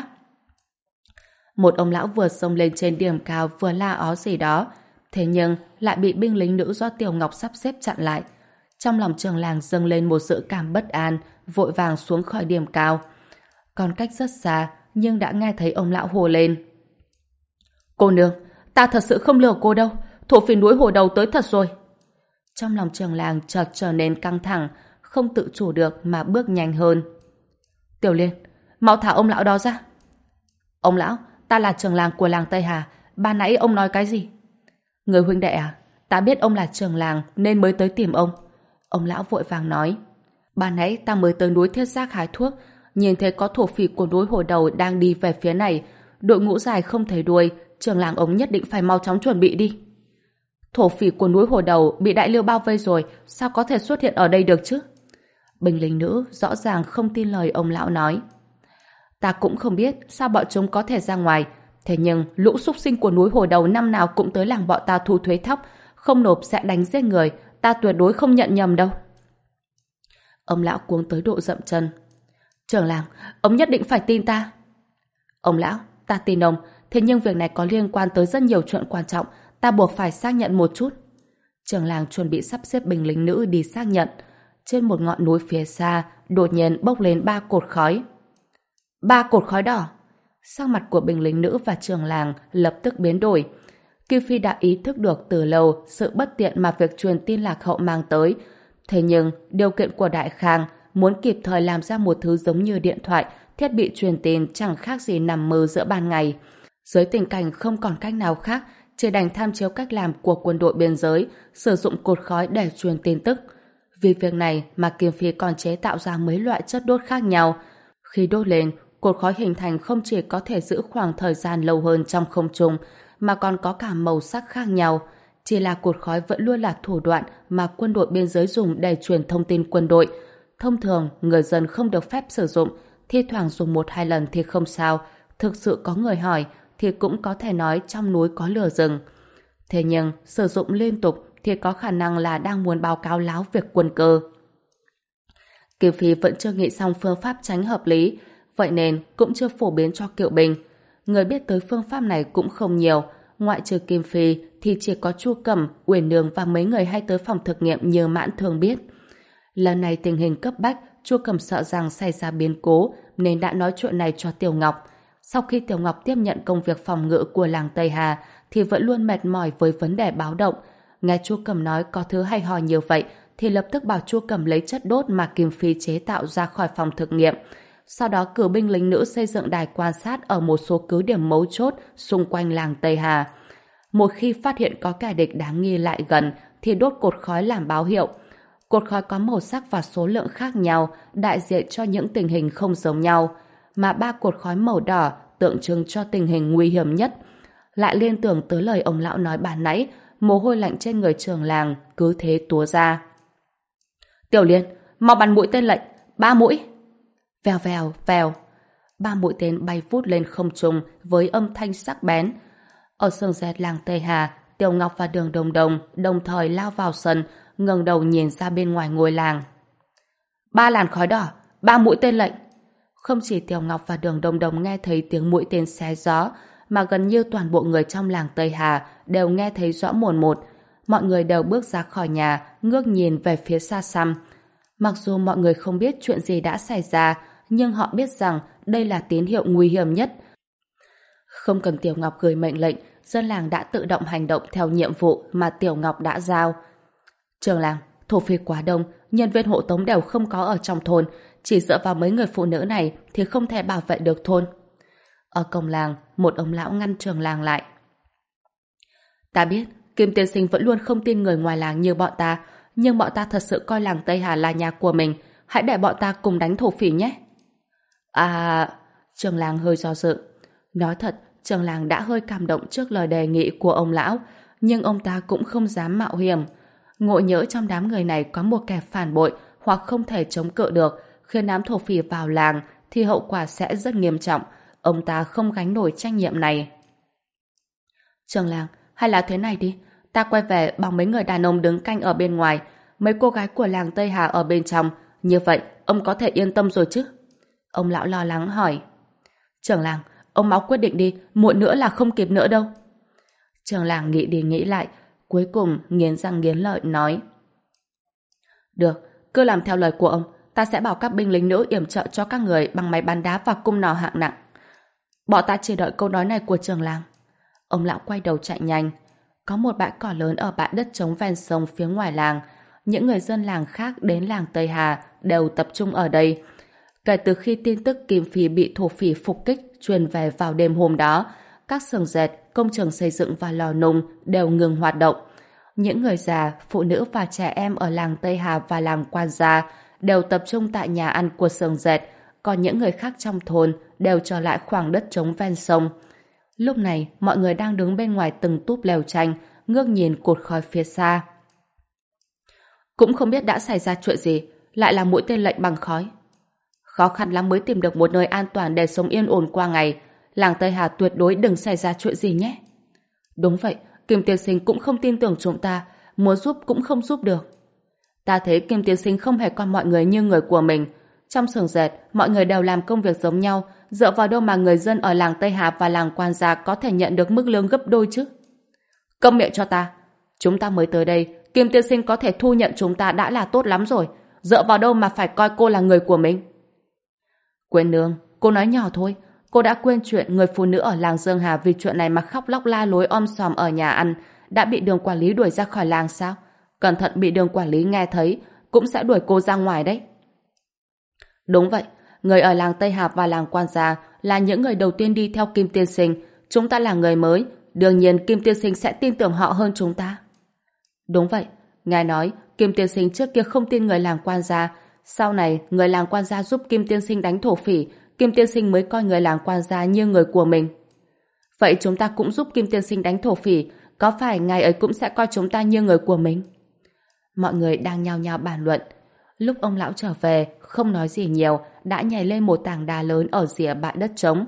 Một ông lão vừa xông lên trên điểm cao vừa la ó gì đó, thế nhưng lại bị binh lính nữ do Tiểu Ngọc sắp xếp chặn lại. Trong lòng trưởng làng dâng lên một sự cảm bất an, vội vàng xuống khỏi điểm cao. Còn cách rất xa, nhưng đã nghe thấy ông lão hồ lên. Cô nương, ta thật sự không lừa cô đâu, thổ phỉ núi Hồ Đầu tới thật rồi. Trong lòng trưởng làng chợt trở nên căng thẳng, không tự chủ được mà bước nhanh hơn. Tiểu Liên, mau thả ông lão đó ra. Ông lão, ta là trưởng làng của làng Tây Hà, ban nãy ông nói cái gì? Người huynh đệ à, ta biết ông là trưởng làng nên mới tới tìm ông. Ông lão vội vàng nói. Ban nãy ta mới tới núi Thiết Giác hái thuốc, nhìn thấy có thổ phỉ của núi Hồ Đầu đang đi về phía này, đội ngũ dài không thấy đuôi, trưởng làng ông nhất định phải mau chóng chuẩn bị đi. Thổ phỉ của núi Hồ Đầu bị đại liêu bao vây rồi, sao có thể xuất hiện ở đây được chứ? Binh lính nữ rõ ràng không tin lời ông lão nói. Ta cũng không biết sao bọn chúng có thể ra ngoài, thế nhưng lũ súc sinh của núi Hồ Đầu năm nào cũng tới làng bọn ta thu thuế thóc, không nộp sẽ đánh giết người, ta tuyệt đối không nhận nhầm đâu. Ông lão cuống tới độ dậm chân. Trưởng làng, ông nhất định phải tin ta. Ông lão, ta tin ông, thế nhưng việc này có liên quan tới rất nhiều chuyện quan trọng, ta buộc phải xác nhận một chút. Trưởng làng chuẩn bị sắp xếp binh lính nữ đi xác nhận. Trên một ngọn núi phía xa, đột nhiên bốc lên ba cột khói. Ba cột khói đỏ. Sắc mặt của binh lính nữ và trưởng làng lập tức biến đổi. Kim Phi đã ý thức được từ lâu sự bất tiện mà việc truyền tin lạc hậu mang tới. Thế nhưng, điều kiện của Đại Khang muốn kịp thời làm ra một thứ giống như điện thoại, thiết bị truyền tin chẳng khác gì nằm mơ giữa ban ngày. Dưới tình cảnh không còn cách nào khác, chỉ đành tham chiếu cách làm của quân đội biên giới, sử dụng cột khói để truyền tin tức. Vì việc này mà Kim Phi còn chế tạo ra mấy loại chất đốt khác nhau. Khi đốt lên, cột khói hình thành không chỉ có thể giữ khoảng thời gian lâu hơn trong không trung, mà còn có cả màu sắc khác nhau. Chỉ là cột khói vẫn luôn là thủ đoạn mà quân đội biên giới dùng để truyền thông tin quân đội. Thông thường, người dân không được phép sử dụng, thi thoảng dùng một hai lần thì không sao. Thực sự có người hỏi, thì cũng có thể nói trong núi có lửa rừng. Thế nhưng, sử dụng liên tục thì có khả năng là đang muốn báo cáo láo việc quân cơ. Kim Phi vẫn chưa nghĩ xong phương pháp tránh hợp lý, vậy nên cũng chưa phổ biến cho Kiệu Bình. Người biết tới phương pháp này cũng không nhiều, ngoại trừ Kim Phi thì chỉ có Chu Cẩm, Uyển Nương và mấy người hay tới phòng thực nghiệm như Mãn thường biết. Lần này tình hình cấp bách, Chu Cẩm sợ rằng xảy ra biến cố nên đã nói chuyện này cho Tiểu Ngọc. Sau khi Tiểu Ngọc tiếp nhận công việc phòng ngự của làng Tây Hà thì vẫn luôn mệt mỏi với vấn đề báo động. Nghe Chu Cẩm nói có thứ hay ho như vậy thì lập tức bảo Chu Cẩm lấy chất đốt mà Kim Phi chế tạo ra khỏi phòng thực nghiệm. Sau đó cử binh lính nữ xây dựng đài quan sát ở một số cứ điểm mấu chốt xung quanh làng Tây Hà. Một khi phát hiện có kẻ địch đáng nghi lại gần thì đốt cột khói làm báo hiệu. Cột khói có màu sắc và số lượng khác nhau, đại diện cho những tình hình không giống nhau. Mà ba cột khói màu đỏ tượng trưng cho tình hình nguy hiểm nhất. Lại liên tưởng tới lời ông lão nói bàn nãy, mồ hôi lạnh trên người trưởng làng cứ thế túa ra. Tiểu Liên, mau bắn mũi tên lệnh, ba mũi. Vèo vèo vèo, ba mũi tên bay vút lên không trung với âm thanh sắc bén. Ở sườn dệt làng Tây Hà, Tiểu Ngọc và Đường Đồng Đồng đồng thời lao vào sân, ngẩng đầu nhìn ra bên ngoài ngôi làng. Ba làn khói đỏ, ba mũi tên lệnh. Không chỉ Tiểu Ngọc và Đường Đồng Đồng nghe thấy tiếng mũi tên xé gió, mà gần như toàn bộ người trong làng Tây Hà đều nghe thấy rõ mồn một. Mọi người đều bước ra khỏi nhà, ngước nhìn về phía xa xăm. Mặc dù mọi người không biết chuyện gì đã xảy ra, nhưng họ biết rằng đây là tín hiệu nguy hiểm nhất. Không cần Tiểu Ngọc gửi mệnh lệnh, dân làng đã tự động hành động theo nhiệm vụ mà Tiểu Ngọc đã giao. Trường làng, thổ phỉ quá đông, nhân viên hộ tống đều không có ở trong thôn, chỉ dựa vào mấy người phụ nữ này thì không thể bảo vệ được thôn. Ở cổng làng, một ông lão ngăn trường làng lại. Ta biết, Kim tiên sinh vẫn luôn không tin người ngoài làng như bọn ta, nhưng bọn ta thật sự coi làng Tây Hà là nhà của mình, hãy để bọn ta cùng đánh thổ phỉ nhé. À, trường làng hơi do dự. Nói thật, trường làng đã hơi cảm động trước lời đề nghị của ông lão, nhưng ông ta cũng không dám mạo hiểm. Ngộ nhỡ trong đám người này có một kẻ phản bội hoặc không thể chống cự được, khiến đám thổ phỉ vào làng thì hậu quả sẽ rất nghiêm trọng. Ông ta không gánh nổi trách nhiệm này. Trường làng, hay là thế này đi, ta quay về bằng mấy người đàn ông đứng canh ở bên ngoài, mấy cô gái của làng Tây Hà ở bên trong, như vậy ông có thể yên tâm rồi chứ? Ông lão lo lắng hỏi. Trường làng, ông mau quyết định đi, muộn nữa là không kịp nữa đâu. Trường làng nghĩ đi nghĩ lại, cuối cùng nghiến răng nghiến lợi nói. Được, cứ làm theo lời của ông, ta sẽ bảo các binh lính nữ yểm trợ cho các người bằng máy bắn đá và cung nỏ hạng nặng. Bọn ta chỉ đợi câu nói này của trường làng. Ông lão quay đầu chạy nhanh. Có một bãi cỏ lớn ở bãi đất trống ven sông phía ngoài làng. Những người dân làng khác đến làng Tây Hà đều tập trung ở đây. Kể từ khi tin tức Kim Phi bị thổ phỉ phục kích truyền về vào đêm hôm đó, các xưởng dệt, công trường xây dựng và lò nung đều ngừng hoạt động. Những người già, phụ nữ và trẻ em ở làng Tây Hà và làng Quan Gia đều tập trung tại nhà ăn của xưởng dệt, còn những người khác trong thôn đều trở lại khoảng đất trống ven sông. Lúc này, mọi người đang đứng bên ngoài từng túp lều tranh, ngước nhìn cột khói phía xa. Cũng không biết đã xảy ra chuyện gì, lại là mũi tên lệnh bằng khói. Khó khăn lắm mới tìm được một nơi an toàn để sống yên ổn qua ngày. Làng Tây Hà tuyệt đối đừng xảy ra chuyện gì nhé. Đúng vậy, Kim tiên sinh cũng không tin tưởng chúng ta, muốn giúp cũng không giúp được. Ta thấy Kim tiên sinh không hề coi mọi người như người của mình. Trong xưởng dệt, mọi người đều làm công việc giống nhau, dựa vào đâu mà người dân ở làng Tây Hà và làng Quan Gia có thể nhận được mức lương gấp đôi chứ? Câm miệng cho ta. Chúng ta mới tới đây, Kim tiên sinh có thể thu nhận chúng ta đã là tốt lắm rồi. Dựa vào đâu mà phải coi cô là người của mình? Quên nương, cô nói nhỏ thôi. Cô đã quên chuyện người phụ nữ ở làng Dương Hà vì chuyện này mà khóc lóc la lối om sòm ở nhà ăn, đã bị đường quản lý đuổi ra khỏi làng sao? Cẩn thận bị đường quản lý nghe thấy, cũng sẽ đuổi cô ra ngoài đấy. Đúng vậy, người ở làng Tây Hà và làng Quan Gia là những người đầu tiên đi theo Kim tiên sinh. Chúng ta là người mới, đương nhiên Kim tiên sinh sẽ tin tưởng họ hơn chúng ta. Đúng vậy, ngài nói Kim tiên sinh trước kia không tin người làng Quan Gia, sau này người làng Quan Gia giúp Kim tiên sinh đánh thổ phỉ, Kim tiên sinh mới coi người làng Quan Gia như người của mình. Vậy chúng ta cũng giúp Kim tiên sinh đánh thổ phỉ, có phải ngài ấy cũng sẽ coi chúng ta như người của mình? Mọi người đang nhao nhao bàn luận. Lúc ông lão trở về, không nói gì nhiều, đã nhảy lên một tảng đá lớn ở rìa bãi đất trống.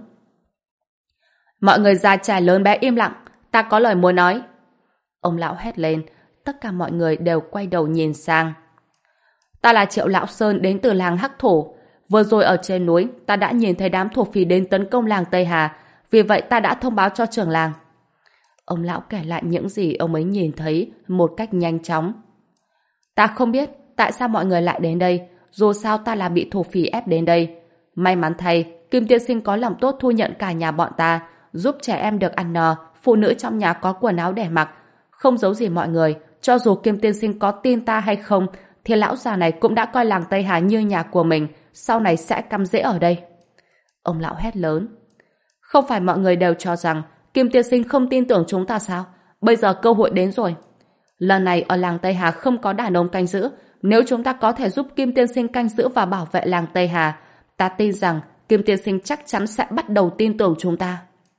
Mọi người già trẻ lớn bé im lặng, ta có lời muốn nói. Ông lão hét lên, tất cả mọi người đều quay đầu nhìn sang. Ta là Triệu Lão Sơn đến từ làng Hắc Thổ. Vừa rồi ở trên núi, ta đã nhìn thấy đám thổ phỉ đến tấn công làng Tây Hà, vì vậy ta đã thông báo cho trưởng làng. Ông lão kể lại những gì ông ấy nhìn thấy một cách nhanh chóng. Ta không biết tại sao mọi người lại đến đây, dù sao ta là bị thổ phỉ ép đến đây. May mắn thay, Kim tiên sinh có lòng tốt thu nhận cả nhà bọn ta, giúp trẻ em được ăn no, phụ nữ trong nhà có quần áo để mặc. Không giấu gì mọi người, cho dù Kim tiên sinh có tin ta hay không, thì lão già này cũng đã coi làng Tây Hà như nhà của mình, sau này sẽ cắm rễ ở đây. Ông lão hét lớn. Không phải mọi người đều cho rằng Kim tiên sinh không tin tưởng chúng ta sao? Bây giờ cơ hội đến rồi. Lần này ở làng Tây Hà không có đàn ông canh giữ. Nếu chúng ta có thể giúp Kim tiên sinh canh giữ và bảo vệ làng Tây Hà, ta tin rằng Kim tiên sinh chắc chắn sẽ bắt đầu tin tưởng chúng ta.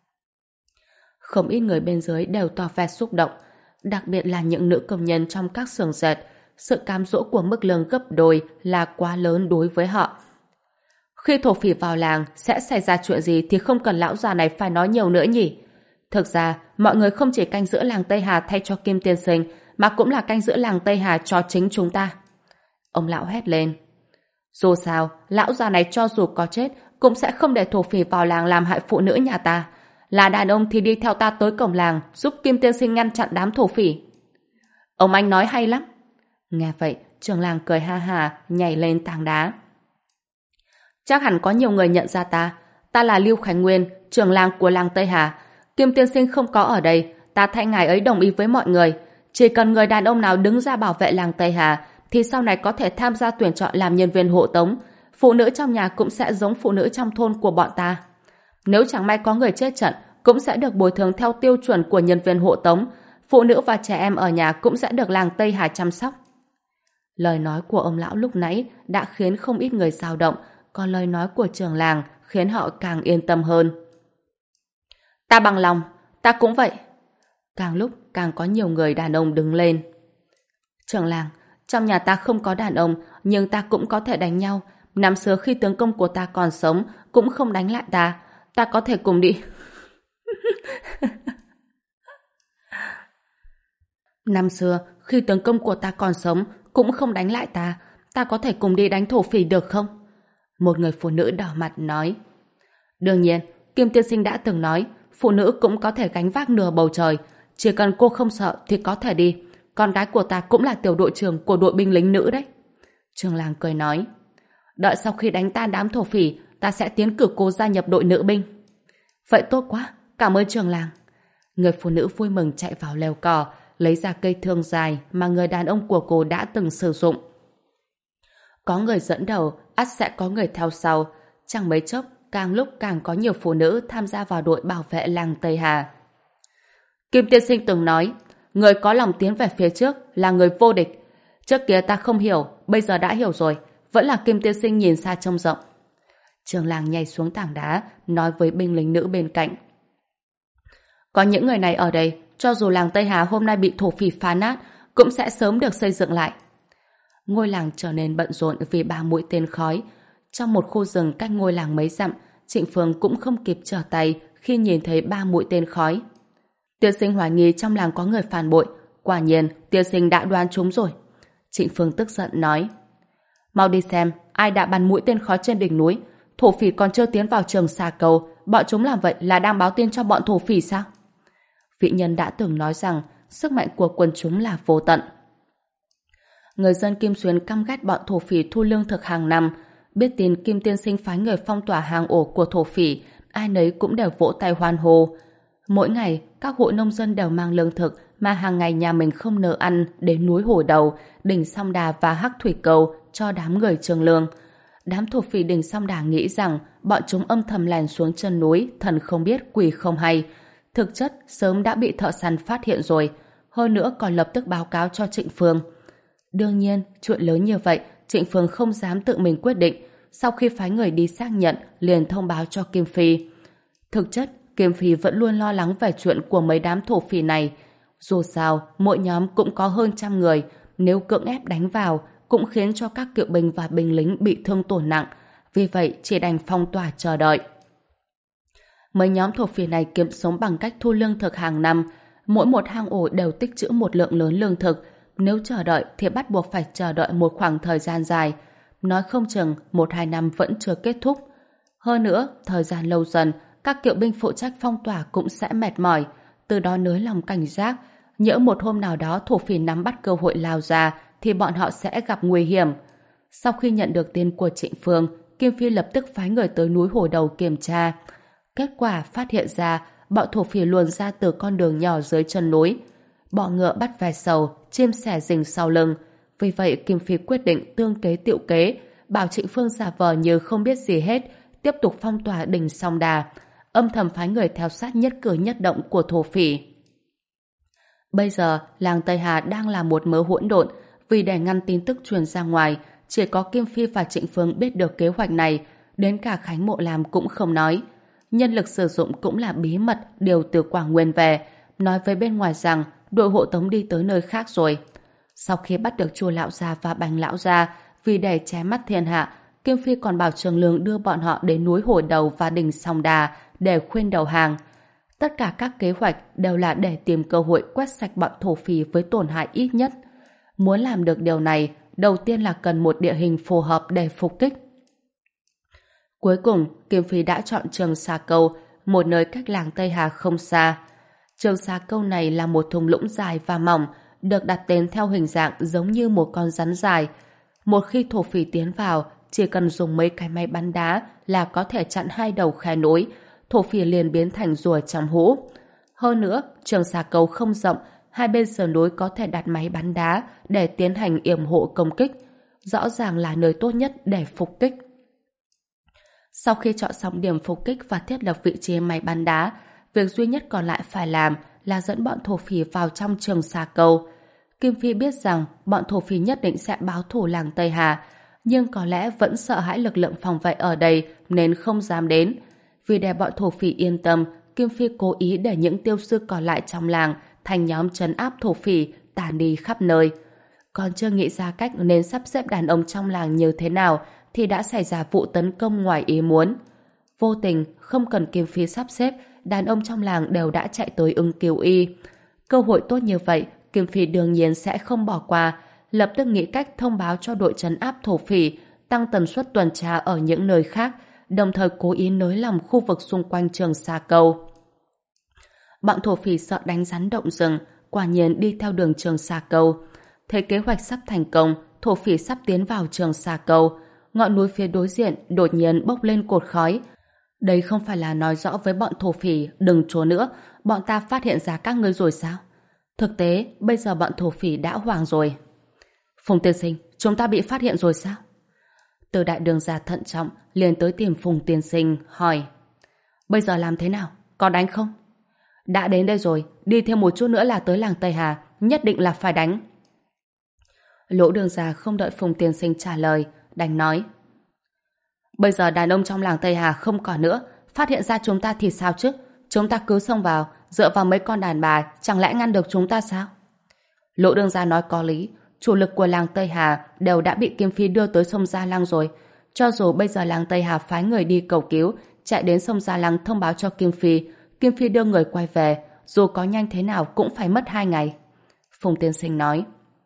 Không ít người bên dưới đều tỏ vẻ xúc động, đặc biệt là những nữ công nhân trong các xưởng dệt. Sự cám dỗ của mức lương gấp đôi là quá lớn đối với họ. Khi thổ phỉ vào làng sẽ xảy ra chuyện gì thì không cần lão già này phải nói nhiều nữa nhỉ. Thực ra, mọi người không chỉ canh giữ làng Tây Hà thay cho Kim tiên sinh, mà cũng là canh giữ làng Tây Hà cho chính chúng ta. Ông lão hét lên. Dù sao, lão già này cho dù có chết cũng sẽ không để thổ phỉ vào làng làm hại phụ nữ nhà ta. Là đàn ông thì đi theo ta tới cổng làng giúp Kim tiên sinh ngăn chặn đám thổ phỉ. Ông anh nói hay lắm. Nghe vậy, Trường làng cười ha hà, nhảy lên tảng đá. Chắc hẳn có nhiều người nhận ra ta. Ta là Lưu Khánh Nguyên, trưởng làng của làng Tây Hà. Kim tiên sinh không có ở đây, ta thay ngài ấy đồng ý với mọi người. Chỉ cần người đàn ông nào đứng ra bảo vệ làng Tây Hà, thì sau này có thể tham gia tuyển chọn làm nhân viên hộ tống. Phụ nữ trong nhà cũng sẽ giống phụ nữ trong thôn của bọn ta. Nếu chẳng may có người chết trận, cũng sẽ được bồi thường theo tiêu chuẩn của nhân viên hộ tống. Phụ nữ và trẻ em ở nhà cũng sẽ được làng Tây Hà chăm sóc. Lời nói của ông lão lúc nãy đã khiến không ít người dao động, còn lời nói của trưởng làng khiến họ càng yên tâm hơn. Ta bằng lòng, ta cũng vậy. Càng lúc càng có nhiều người đàn ông đứng lên. Trưởng làng, trong nhà ta không có đàn ông, nhưng ta cũng có thể đánh nhau. Năm xưa khi tướng công của ta còn sống, cũng không đánh lại ta. Ta có thể cùng đi. Năm xưa, khi tướng công của ta còn sống, cũng không đánh lại ta. Ta có thể cùng đi đánh thổ phỉ được không? Một người phụ nữ đỏ mặt nói. Đương nhiên, Kim tiên sinh đã từng nói, phụ nữ cũng có thể gánh vác nửa bầu trời. Chỉ cần cô không sợ thì có thể đi. Con gái của ta cũng là tiểu đội trưởng của đội binh lính nữ đấy. Trường làng cười nói. Đợi sau khi đánh tan đám thổ phỉ, ta sẽ tiến cử cô gia nhập đội nữ binh. Vậy tốt quá, cảm ơn trường làng. Người phụ nữ vui mừng chạy vào lều cỏ, lấy ra cây thương dài mà người đàn ông của cô đã từng sử dụng. Có người dẫn đầu, ắt sẽ có người theo sau. Chẳng mấy chốc, càng lúc càng có nhiều phụ nữ tham gia vào đội bảo vệ làng Tây Hà. Kim tiên sinh từng nói, người có lòng tiến về phía trước là người vô địch. Trước kia ta không hiểu, bây giờ đã hiểu rồi. Vẫn là Kim tiên sinh nhìn xa trông rộng. Trường làng nhảy xuống tảng đá, nói với binh lính nữ bên cạnh. Có những người này ở đây, cho dù làng Tây Hà hôm nay bị thổ phỉ phá nát, cũng sẽ sớm được xây dựng lại. Ngôi làng trở nên bận rộn vì ba mũi tên khói. Trong một khu rừng cách ngôi làng mấy dặm, Trịnh Phương cũng không kịp trở tay khi nhìn thấy ba mũi tên khói. Tiên sinh hoài nghi trong làng có người phản bội. Quả nhiên, tiên sinh đã đoán trúng rồi. Trịnh Phương tức giận nói. Mau đi xem, ai đã bắn mũi tên khói trên đỉnh núi. Thổ phỉ còn chưa tiến vào trường xà cầu. Bọn chúng làm vậy là đang báo tin cho bọn thổ phỉ sao? Vị nhân đã từng nói rằng sức mạnh của quần chúng là vô tận. Người dân Kim Xuyến căm ghét bọn thổ phỉ thu lương thực hàng năm. Biết tin Kim tiên sinh phái người phong tỏa hàng ổ của thổ phỉ, ai nấy cũng đều vỗ tay hoan hô. Mỗi ngày, các hộ nông dân đều mang lương thực mà hàng ngày nhà mình không nỡ ăn đến núi Hổ Đầu, đỉnh Song Đà và Hắc Thủy Cầu cho đám người Trường Lương. Đám thổ phỉ đỉnh Song Đà nghĩ rằng bọn chúng âm thầm lèn xuống chân núi, thần không biết quỷ không hay. Thực chất sớm đã bị thợ săn phát hiện rồi, hơn nữa còn lập tức báo cáo cho Trịnh Phương. Đương nhiên, chuyện lớn như vậy, Trịnh Phương không dám tự mình quyết định. Sau khi phái người đi xác nhận, liền thông báo cho Kim Phi. Thực chất, Kim Phi vẫn luôn lo lắng về chuyện của mấy đám thổ phỉ này. Dù sao, mỗi nhóm cũng có hơn trăm người, nếu cưỡng ép đánh vào, cũng khiến cho các kỵ binh và binh lính bị thương tổn nặng. Vì vậy, chỉ đành phong tỏa chờ đợi. Mấy nhóm thổ phỉ này kiếm sống bằng cách thu lương thực hàng năm. Mỗi một hang ổ đều tích trữ một lượng lớn lương thực. Nếu chờ đợi thì bắt buộc phải chờ đợi một khoảng thời gian dài. Nói không chừng một hai năm vẫn chưa kết thúc. Hơn nữa, thời gian lâu dần, các kỵ binh phụ trách phong tỏa cũng sẽ mệt mỏi. Từ đó nới lòng cảnh giác. Nhỡ một hôm nào đó thổ phỉ nắm bắt cơ hội lao ra thì bọn họ sẽ gặp nguy hiểm. Sau khi nhận được tin của Trịnh Phương, Kim Phi lập tức phái người tới núi Hổ Đầu kiểm tra. Kết quả phát hiện ra bọn thổ phỉ luồn ra từ con đường nhỏ dưới chân núi. Bọ ngựa bắt ve sầu, chim sẻ rình sau lưng. Vì vậy Kim Phi quyết định tương kế tiệu kế, bảo Trịnh Phương giả vờ như không biết gì hết, tiếp tục phong tỏa đỉnh Song Đà, âm thầm phái người theo sát nhất cử nhất động của thổ phỉ. Bây giờ, làng Tây Hà đang là một mớ hỗn độn, vì để ngăn tin tức truyền ra ngoài, chỉ có Kim Phi và Trịnh Phương biết được kế hoạch này, đến cả Khánh Mộ Lam cũng không nói. Nhân lực sử dụng cũng là bí mật điều từ Quảng Nguyên về, nói với bên ngoài rằng đội hộ tống đi tới nơi khác rồi. Sau khi bắt được Chu lão gia và Bành lão gia, vì để che mắt thiên hạ, Kim Phi còn bảo Trường Lương đưa bọn họ đến núi Hổ Đầu và đỉnh Song Đà để khuyên đầu hàng. Tất cả các kế hoạch đều là để tìm cơ hội quét sạch bọn thổ phỉ với tổn hại ít nhất. Muốn làm được điều này, đầu tiên là cần một địa hình phù hợp để phục kích. Cuối cùng, Kim Phi đã chọn Trường Xà Câu, một nơi cách làng Tây Hà không xa. Trường Xà Câu này là một thung lũng dài và mỏng, được đặt tên theo hình dạng giống như một con rắn dài. Một khi thổ phỉ tiến vào, chỉ cần dùng mấy cái máy bắn đá là có thể chặn hai đầu khe núi, thổ phỉ liền biến thành rùa trong hũ. Hơn nữa, trường xà cầu không rộng, hai bên sườn núi có thể đặt máy bắn đá để tiến hành yểm hộ công kích. Rõ ràng là nơi tốt nhất để phục kích. Sau khi chọn xong điểm phục kích và thiết lập vị trí máy bắn đá, việc duy nhất còn lại phải làm là dẫn bọn thổ phỉ vào trong trường xà cầu. Kim Phi biết rằng bọn thổ phỉ nhất định sẽ báo thù làng Tây Hà, nhưng có lẽ vẫn sợ hãi lực lượng phòng vệ ở đây nên không dám đến. Vì để bọn thổ phỉ yên tâm, Kim Phi cố ý để những tiêu sư còn lại trong làng thành nhóm trấn áp thổ phỉ tản đi khắp nơi. Còn chưa nghĩ ra cách nên sắp xếp đàn ông trong làng như thế nào thì đã xảy ra vụ tấn công ngoài ý muốn. Vô tình, không cần Kim Phi sắp xếp, đàn ông trong làng đều đã chạy tới ưng cứu y. Cơ hội tốt như vậy, Kim Phi đương nhiên sẽ không bỏ qua, lập tức nghĩ cách thông báo cho đội trấn áp thổ phỉ, tăng tần suất tuần tra ở những nơi khác, đồng thời cố ý nới lỏng khu vực xung quanh trường xà cầu. Bọn thổ phỉ sợ đánh rắn động rừng, quả nhiên đi theo đường trường xà cầu. Thấy kế hoạch sắp thành công, thổ phỉ sắp tiến vào trường xà cầu. Ngọn núi phía đối diện đột nhiên bốc lên cột khói. Đây không phải là nói rõ với bọn thổ phỉ đừng trốn nữa, bọn ta phát hiện ra các ngươi rồi sao? Thực tế, bây giờ bọn thổ phỉ đã hoảng rồi. Phùng tiên sinh, chúng ta bị phát hiện rồi sao? Từ đại đường ra thận trọng, liền tới tìm Phùng tiên sinh, hỏi. Bây giờ làm thế nào? Có đánh không? Đã đến đây rồi, đi thêm một chút nữa là tới làng Tây Hà, nhất định là phải đánh. Lỗ đường già không đợi Phùng tiên sinh trả lời, đành nói. Bây giờ đàn ông trong làng Tây Hà không còn nữa, phát hiện ra chúng ta thì sao chứ? Chúng ta cứ xông vào, dựa vào mấy con đàn bà, chẳng lẽ ngăn được chúng ta sao? Lỗ đường gia nói có lý, chủ lực của làng Tây Hà đều đã bị Kim Phi đưa tới sông Gia Lăng rồi. Cho dù bây giờ làng Tây Hà phái người đi cầu cứu, chạy đến sông Gia Lăng thông báo cho Kim Phi, Kim Phi đưa người quay về, dù có nhanh thế nào cũng phải mất hai ngày. Phùng tiên sinh nói.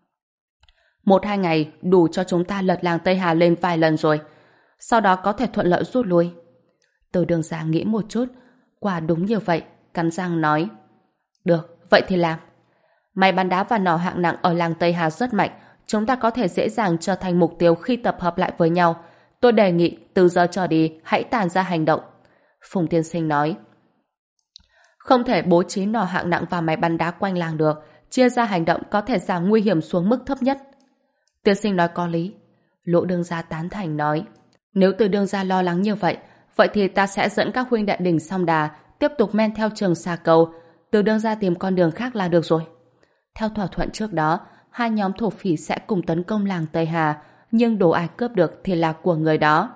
Một hai ngày đủ cho chúng ta lật làng Tây Hà lên vài lần rồi, sau đó có thể thuận lợi rút lui. Từ đường gia nghĩ một chút, quả đúng như vậy, cắn răng nói. Được, vậy thì làm. Máy bắn đá và nỏ hạng nặng ở làng Tây Hà rất mạnh, chúng ta có thể dễ dàng trở thành mục tiêu khi tập hợp lại với nhau. Tôi đề nghị từ giờ trở đi hãy tàn ra hành động. Phùng tiên sinh nói. Không thể bố trí nỏ hạng nặng và máy bắn đá quanh làng được, chia ra hành động có thể giảm nguy hiểm xuống mức thấp nhất. Tiên sinh nói có lý. Lỗ đương gia tán thành nói. Nếu từ đương gia lo lắng như vậy, vậy thì ta sẽ dẫn các huynh đệ đỉnh Song Đà tiếp tục men theo trường xà cầu, từ đương gia tìm con đường khác là được rồi. Theo thỏa thuận trước đó, hai nhóm thổ phỉ sẽ cùng tấn công làng Tây Hà, nhưng đồ ai cướp được thì là của người đó.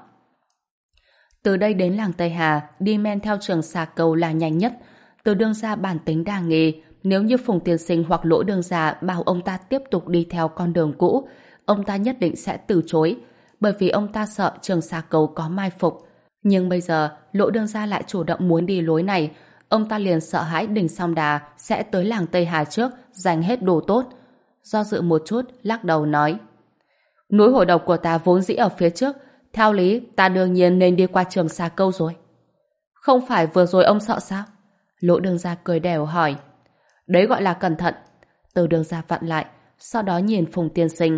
Từ đây đến làng Tây Hà, đi men theo trường xà cầu là nhanh nhất. Từ đương gia bản tính đa nghi, nếu như Phùng tiên sinh hoặc Lỗ đương gia bảo ông ta tiếp tục đi theo con đường cũ, ông ta nhất định sẽ từ chối, bởi vì ông ta sợ trường xà cầu có mai phục. Nhưng bây giờ, Lỗ đương gia lại chủ động muốn đi lối này, ông ta liền sợ hãi đỉnh Song Đà sẽ tới làng Tây Hà trước, giành hết đồ tốt. Do dự một chút, lắc đầu nói. Núi hồi độc của ta vốn dĩ ở phía trước, theo lý ta đương nhiên nên đi qua trường xà câu rồi. Không phải vừa rồi ông sợ sao? Lỗ đương gia cười đều hỏi. Đấy gọi là cẩn thận. Từ đương gia vặn lại, sau đó nhìn Phùng tiên sinh.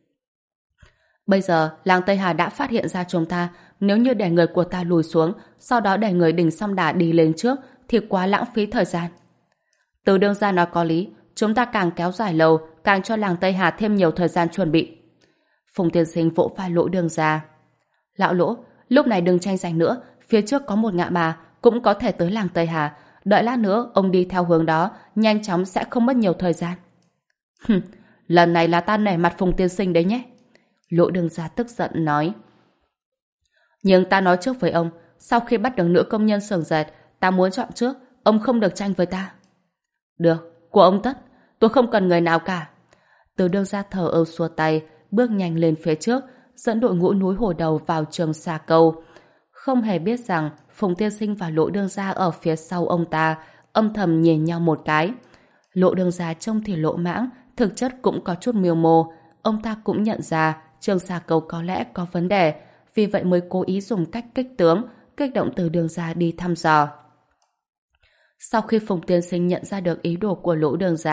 Bây giờ, làng Tây Hà đã phát hiện ra chúng ta, nếu như để người của ta lùi xuống, sau đó để người đỉnh Song Đà đi lên trước, thì quá lãng phí thời gian. Từ đương gia nói có lý, chúng ta càng kéo dài lâu, càng cho làng Tây Hà thêm nhiều thời gian chuẩn bị. Phùng tiên sinh vỗ vai Lỗ đương gia. Lão Lỗ, lúc này đừng tranh giành nữa, phía trước có một ngã ba, cũng có thể tới làng Tây Hà, đợi lát nữa ông đi theo hướng đó, nhanh chóng sẽ không mất nhiều thời gian. Hừm, lần này là ta nể mặt Phùng tiên sinh đấy nhé. Lỗ đương gia tức giận nói. Nhưng ta nói trước với ông, sau khi bắt được nữ công nhân xưởng dệt, ta muốn chọn trước, ông không được tranh với ta. Được, của ông tất, tôi không cần người nào cả. Từ đương gia thờ ơ xua tay, bước nhanh lên phía trước, dẫn đội ngũ núi hồi đầu vào trường xà câu. Không hề biết rằng Phùng tiên sinh và Lỗ đương gia ở phía sau ông ta, âm thầm nhìn nhau một cái. Lỗ đương gia trông thì lỗ mãng, thực chất cũng có chút miêu mô. Ông ta cũng nhận ra trường xà cầu có lẽ có vấn đề, vì vậy mới cố ý dùng cách kích tướng, kích động từ đường gia đi thăm dò. Sau khi Phùng tiên sinh nhận ra được ý đồ của Lỗ đường gia,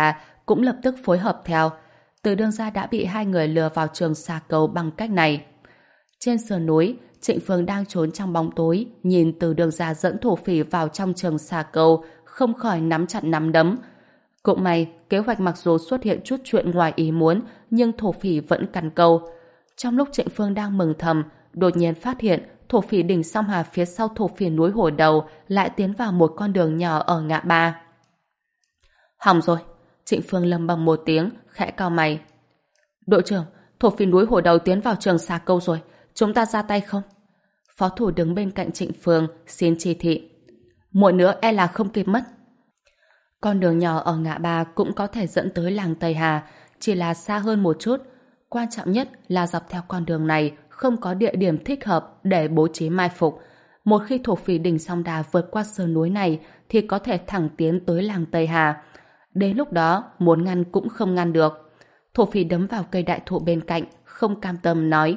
cũng lập tức phối hợp theo. Từ Đường gia đã bị hai người lừa vào trường xà cầu bằng cách này. Trên sườn núi, Trịnh Phương đang trốn trong bóng tối, nhìn Từ Đường gia dẫn thổ phỉ vào trong trường xà cầu, không khỏi nắm chặt nắm đấm. Cũng may, kế hoạch mặc dù xuất hiện chút chuyện ngoài ý muốn, nhưng thổ phỉ vẫn cắn câu. Trong lúc Trịnh Phương đang mừng thầm, đột nhiên phát hiện thổ phỉ đỉnh Song Hà phía sau thổ phỉ núi Hổ Đầu lại tiến vào một con đường nhỏ ở ngã ba. Hỏng rồi, Trịnh Phương lầm bầm một tiếng, khẽ cau mày. Đội trưởng, thổ phỉ núi Hổ Đầu tiến vào trường xà câu rồi, chúng ta ra tay không? Phó thủ đứng bên cạnh Trịnh Phương, xin chỉ thị. Muộn nữa e là không kịp mất. Con đường nhỏ ở ngã ba cũng có thể dẫn tới làng Tây Hà, chỉ là xa hơn một chút. Quan trọng nhất là dọc theo con đường này không có địa điểm thích hợp để bố trí mai phục. Một khi thổ phỉ đỉnh Song Đà vượt qua sườn núi này thì có thể thẳng tiến tới làng Tây Hà. Đến lúc đó, muốn ngăn cũng không ngăn được. Thổ phỉ đấm vào cây đại thụ bên cạnh, không cam tâm nói.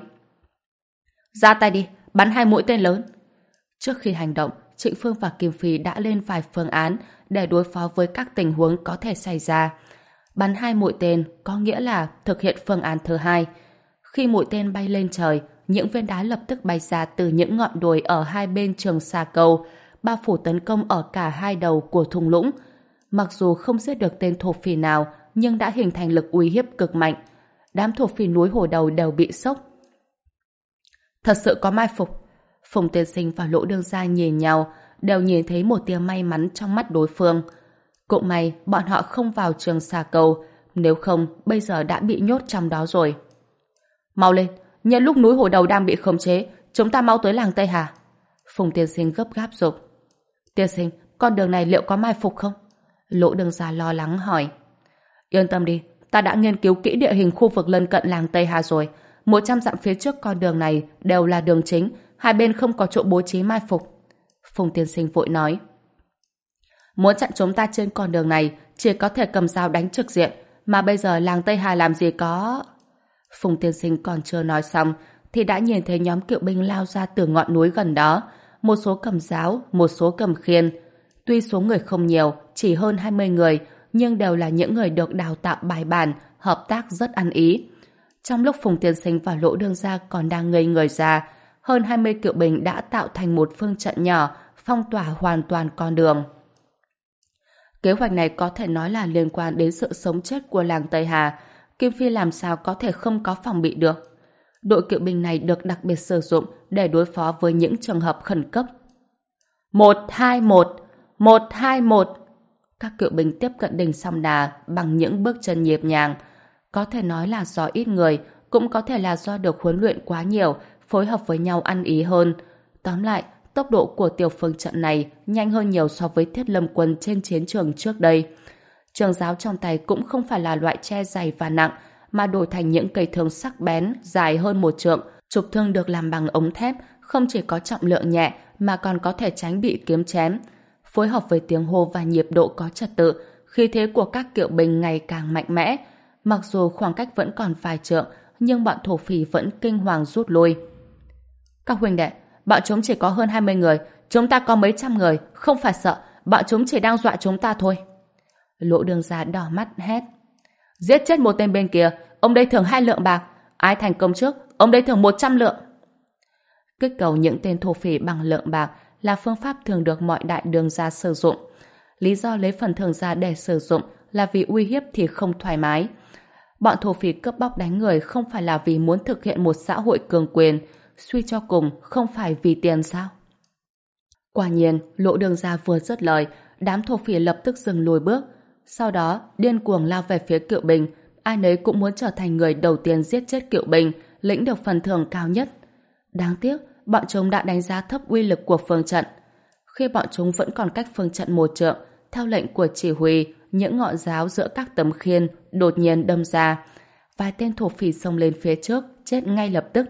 Ra tay đi, bắn hai mũi tên lớn. Trước khi hành động, Trịnh Phương và Kim Phi đã lên vài phương án để đối phó với các tình huống có thể xảy ra. Bắn hai mũi tên có nghĩa là thực hiện phương án thứ hai. Khi mũi tên bay lên trời, những viên đá lập tức bay ra từ những ngọn đồi ở hai bên trường xà cầu, bao phủ tấn công ở cả hai đầu của thung lũng. Mặc dù không giết được tên thổ phỉ nào, nhưng đã hình thành lực uy hiếp cực mạnh. Đám thổ phỉ núi Hổ Đầu đều bị sốc. Thật sự có mai phục. Phùng Tiên Sinh và Lỗ Đương gia nhìn nhau, đều nhìn thấy một tia may mắn trong mắt đối phương. Cũng may bọn họ không vào trường xà cầu, nếu không bây giờ đã bị nhốt trong đó rồi. Mau lên, nhân lúc núi Hổ Đầu đang bị khống chế, chúng ta mau tới làng Tây Hà. Phùng Tiên Sinh gấp gáp giục. Tiên Sinh, con đường này liệu có mai phục không? Lỗ Đương gia lo lắng hỏi. Yên tâm đi, ta đã nghiên cứu kỹ địa hình khu vực lân cận làng Tây Hà rồi. Một trăm dặm phía trước con đường này đều là đường chính, hai bên không có chỗ bố trí mai phục. Phùng Tiên Sinh vội nói. Muốn chặn chúng ta trên con đường này chỉ có thể cầm dao đánh trực diện, mà bây giờ làng Tây Hà làm gì có... Phùng Tiên Sinh còn chưa nói xong thì đã nhìn thấy nhóm kỵ binh lao ra từ ngọn núi gần đó, một số cầm giáo, một số cầm khiên. Tuy số người không nhiều, chỉ hơn hai mươi người, nhưng đều là những người được đào tạo bài bản, hợp tác rất ăn ý. Trong lúc Phùng Tiên Sinh và Lỗ Đương gia còn đang ngây người ra, hơn hai mươi kỵ binh đã tạo thành một phương trận nhỏ, phong tỏa hoàn toàn con đường. Kế hoạch này có thể nói là liên quan đến sự sống chết của làng Tây Hà. Kim Phi làm sao có thể không có phòng bị được. Đội kỵ binh này được đặc biệt sử dụng để đối phó với những trường hợp khẩn cấp. Một, hai, một, một, hai, một. Các kỵ binh tiếp cận đỉnh Song Đà bằng những bước chân nhịp nhàng. Có thể nói là do ít người, cũng có thể là do được huấn luyện quá nhiều, phối hợp với nhau ăn ý hơn. Tóm lại, tốc độ của tiểu phương trận này nhanh hơn nhiều so với Thiết Lâm quân trên chiến trường trước đây. Trường giáo trong tay cũng không phải là loại tre dày và nặng, mà đổi thành những cây thương sắc bén, dài hơn một trượng. Trục thương được làm bằng ống thép, không chỉ có trọng lượng nhẹ mà còn có thể tránh bị kiếm chém. Phối hợp với tiếng hô và nhịp độ có trật tự, khí thế của các kỵ binh ngày càng mạnh mẽ. Mặc dù khoảng cách vẫn còn vài trượng, nhưng bọn thổ phỉ vẫn kinh hoàng rút lui. Các huynh đệ, bọn chúng chỉ có hơn hai mươi người, chúng ta có mấy trăm người, không phải sợ, bọn chúng chỉ đang dọa chúng ta thôi. Lỗ Đương gia đỏ mắt hét. Giết chết một tên bên kia, ông đây thưởng hai lượng bạc, ai thành công trước, ông đây thưởng một trăm lượng. Kích cầu những tên thổ phỉ bằng lượng bạc là phương pháp thường được mọi đại đường gia sử dụng. Lý do lấy phần thưởng ra để sử dụng là vì uy hiếp thì không thoải mái. Bọn thổ phỉ cướp bóc đánh người không phải là vì muốn thực hiện một xã hội cường quyền, suy cho cùng không phải vì tiền sao? Quả nhiên, Lỗ Đương gia vừa dứt lời, đám thổ phỉ lập tức dừng lùi bước. Sau đó, điên cuồng lao về phía kỵ binh, ai nấy cũng muốn trở thành người đầu tiên giết chết kỵ binh, lĩnh được phần thưởng cao nhất. Đáng tiếc, bọn chúng đã đánh giá thấp uy lực của phương trận. Khi bọn chúng vẫn còn cách phương trận một trượng, theo lệnh của chỉ huy, những ngọn giáo giữa các tấm khiên đột nhiên đâm ra. Vài tên thổ phỉ xông lên phía trước, chết ngay lập tức.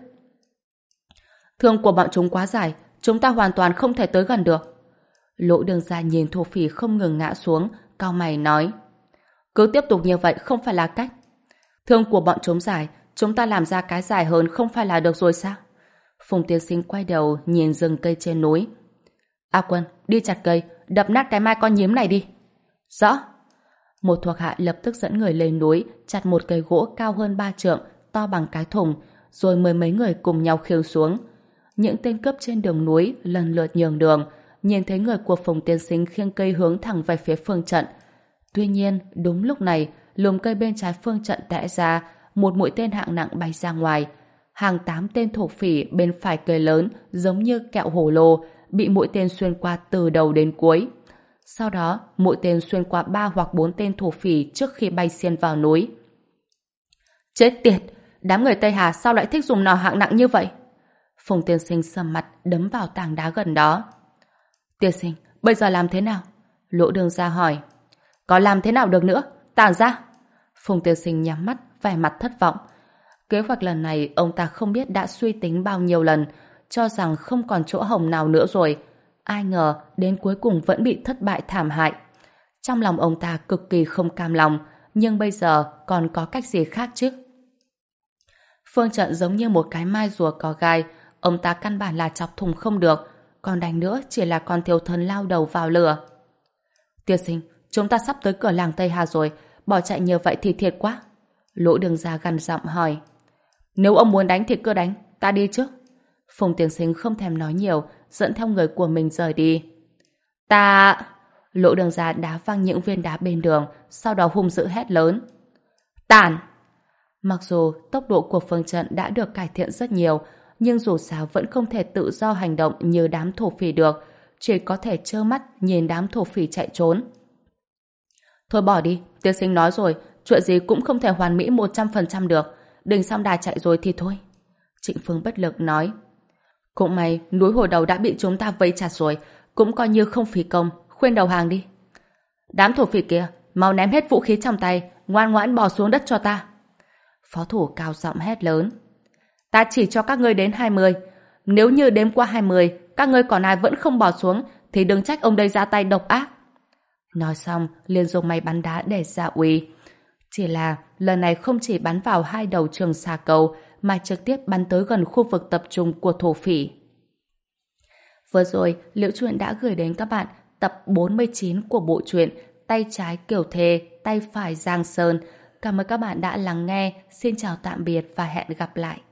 Thương của bọn chúng quá dài, chúng ta hoàn toàn không thể tới gần được. Lỗ Đương gia nhìn thổ phỉ không ngừng ngã xuống, cau mày nói. Cứ tiếp tục như vậy không phải là cách. Thương của bọn chúng dài, chúng ta làm ra cái dài hơn không phải là được rồi sao? Phùng Tiên Sinh quay đầu nhìn rừng cây trên núi. A Quân, đi chặt cây, đập nát cái mai con nhím này đi. Rõ. Một thuộc hạ lập tức dẫn người lên núi, chặt một cây gỗ cao hơn ba trượng, to bằng cái thùng, rồi mười mấy người cùng nhau khiêng xuống. Những tên cướp trên đường núi lần lượt nhường đường, nhìn thấy người của Phùng tiên sinh khiêng cây hướng thẳng về phía phương trận. Tuy nhiên, đúng lúc này, lùm cây bên trái phương trận tẽ ra, một mũi tên hạng nặng bay ra ngoài. Hàng tám tên thổ phỉ bên phải cây lớn, giống như kẹo hổ lô, bị mũi tên xuyên qua từ đầu đến cuối. Sau đó, mũi tên xuyên qua ba hoặc bốn tên thổ phỉ trước khi bay xiên vào núi. Chết tiệt! Đám người Tây Hà sao lại thích dùng nỏ hạng nặng như vậy? Phùng tiên sinh sầm mặt đấm vào tảng đá gần đó. Tiên sinh, bây giờ làm thế nào? Lỗ Đường Gia hỏi. Có làm thế nào được nữa? Tản ra! Phùng tiên sinh nhắm mắt, vẻ mặt thất vọng. Kế hoạch lần này ông ta không biết đã suy tính bao nhiêu lần, cho rằng không còn chỗ hổng nào nữa rồi. Ai ngờ đến cuối cùng vẫn bị thất bại thảm hại. Trong lòng ông ta cực kỳ không cam lòng, nhưng bây giờ còn có cách gì khác chứ? Phương trận giống như một cái mai rùa có gai, ông ta căn bản là chọc thùng không được, còn đánh nữa chỉ là con thiêu thân lao đầu vào lửa. Tiên sinh, chúng ta sắp tới cửa làng Tây Hà rồi, bỏ chạy như vậy thì thiệt quá. Lỗ Đường Gia gằn giọng hỏi. Nếu ông muốn đánh thì cứ đánh, ta đi trước. Phùng tiên sinh không thèm nói nhiều, dẫn theo người của mình rời đi. Ta... Lỗ Đường Gia đá văng những viên đá bên đường, sau đó hung dữ hét lớn. Tản! Mặc dù tốc độ của phương trận đã được cải thiện rất nhiều, nhưng dù sao vẫn không thể tự do hành động như đám thổ phỉ được, chỉ có thể trơ mắt nhìn đám thổ phỉ chạy trốn. Thôi bỏ đi, tiên sinh nói rồi, chuyện gì cũng không thể hoàn mỹ một trăm phần trăm được, đừng xong đà chạy rồi thì thôi. Trịnh Phương bất lực nói. Cũng may, núi hồi đầu đã bị chúng ta vây chặt rồi, cũng coi như không phí công, khuyên đầu hàng đi. Đám thổ phỉ kia, mau ném hết vũ khí trong tay, ngoan ngoãn bò xuống đất cho ta. Phó thủ cao giọng hét lớn. Ta chỉ cho các ngươi đến hai mươi. Nếu như đếm qua hai mươi, các ngươi còn ai vẫn không bò xuống, thì đừng trách ông đây ra tay độc ác. Nói xong, liền dùng máy bắn đá để ra uy. Chỉ là lần này không chỉ bắn vào hai đầu trường xà cầu, mà trực tiếp bắn tới gần khu vực tập trung của thổ phỉ. Vừa rồi, Liễu Chuyện đã gửi đến các bạn tập bốn mươi chín của bộ truyện Tay trái Kiều Thề, tay phải Giang Sơn. Cảm ơn các bạn đã lắng nghe. Xin chào tạm biệt và hẹn gặp lại.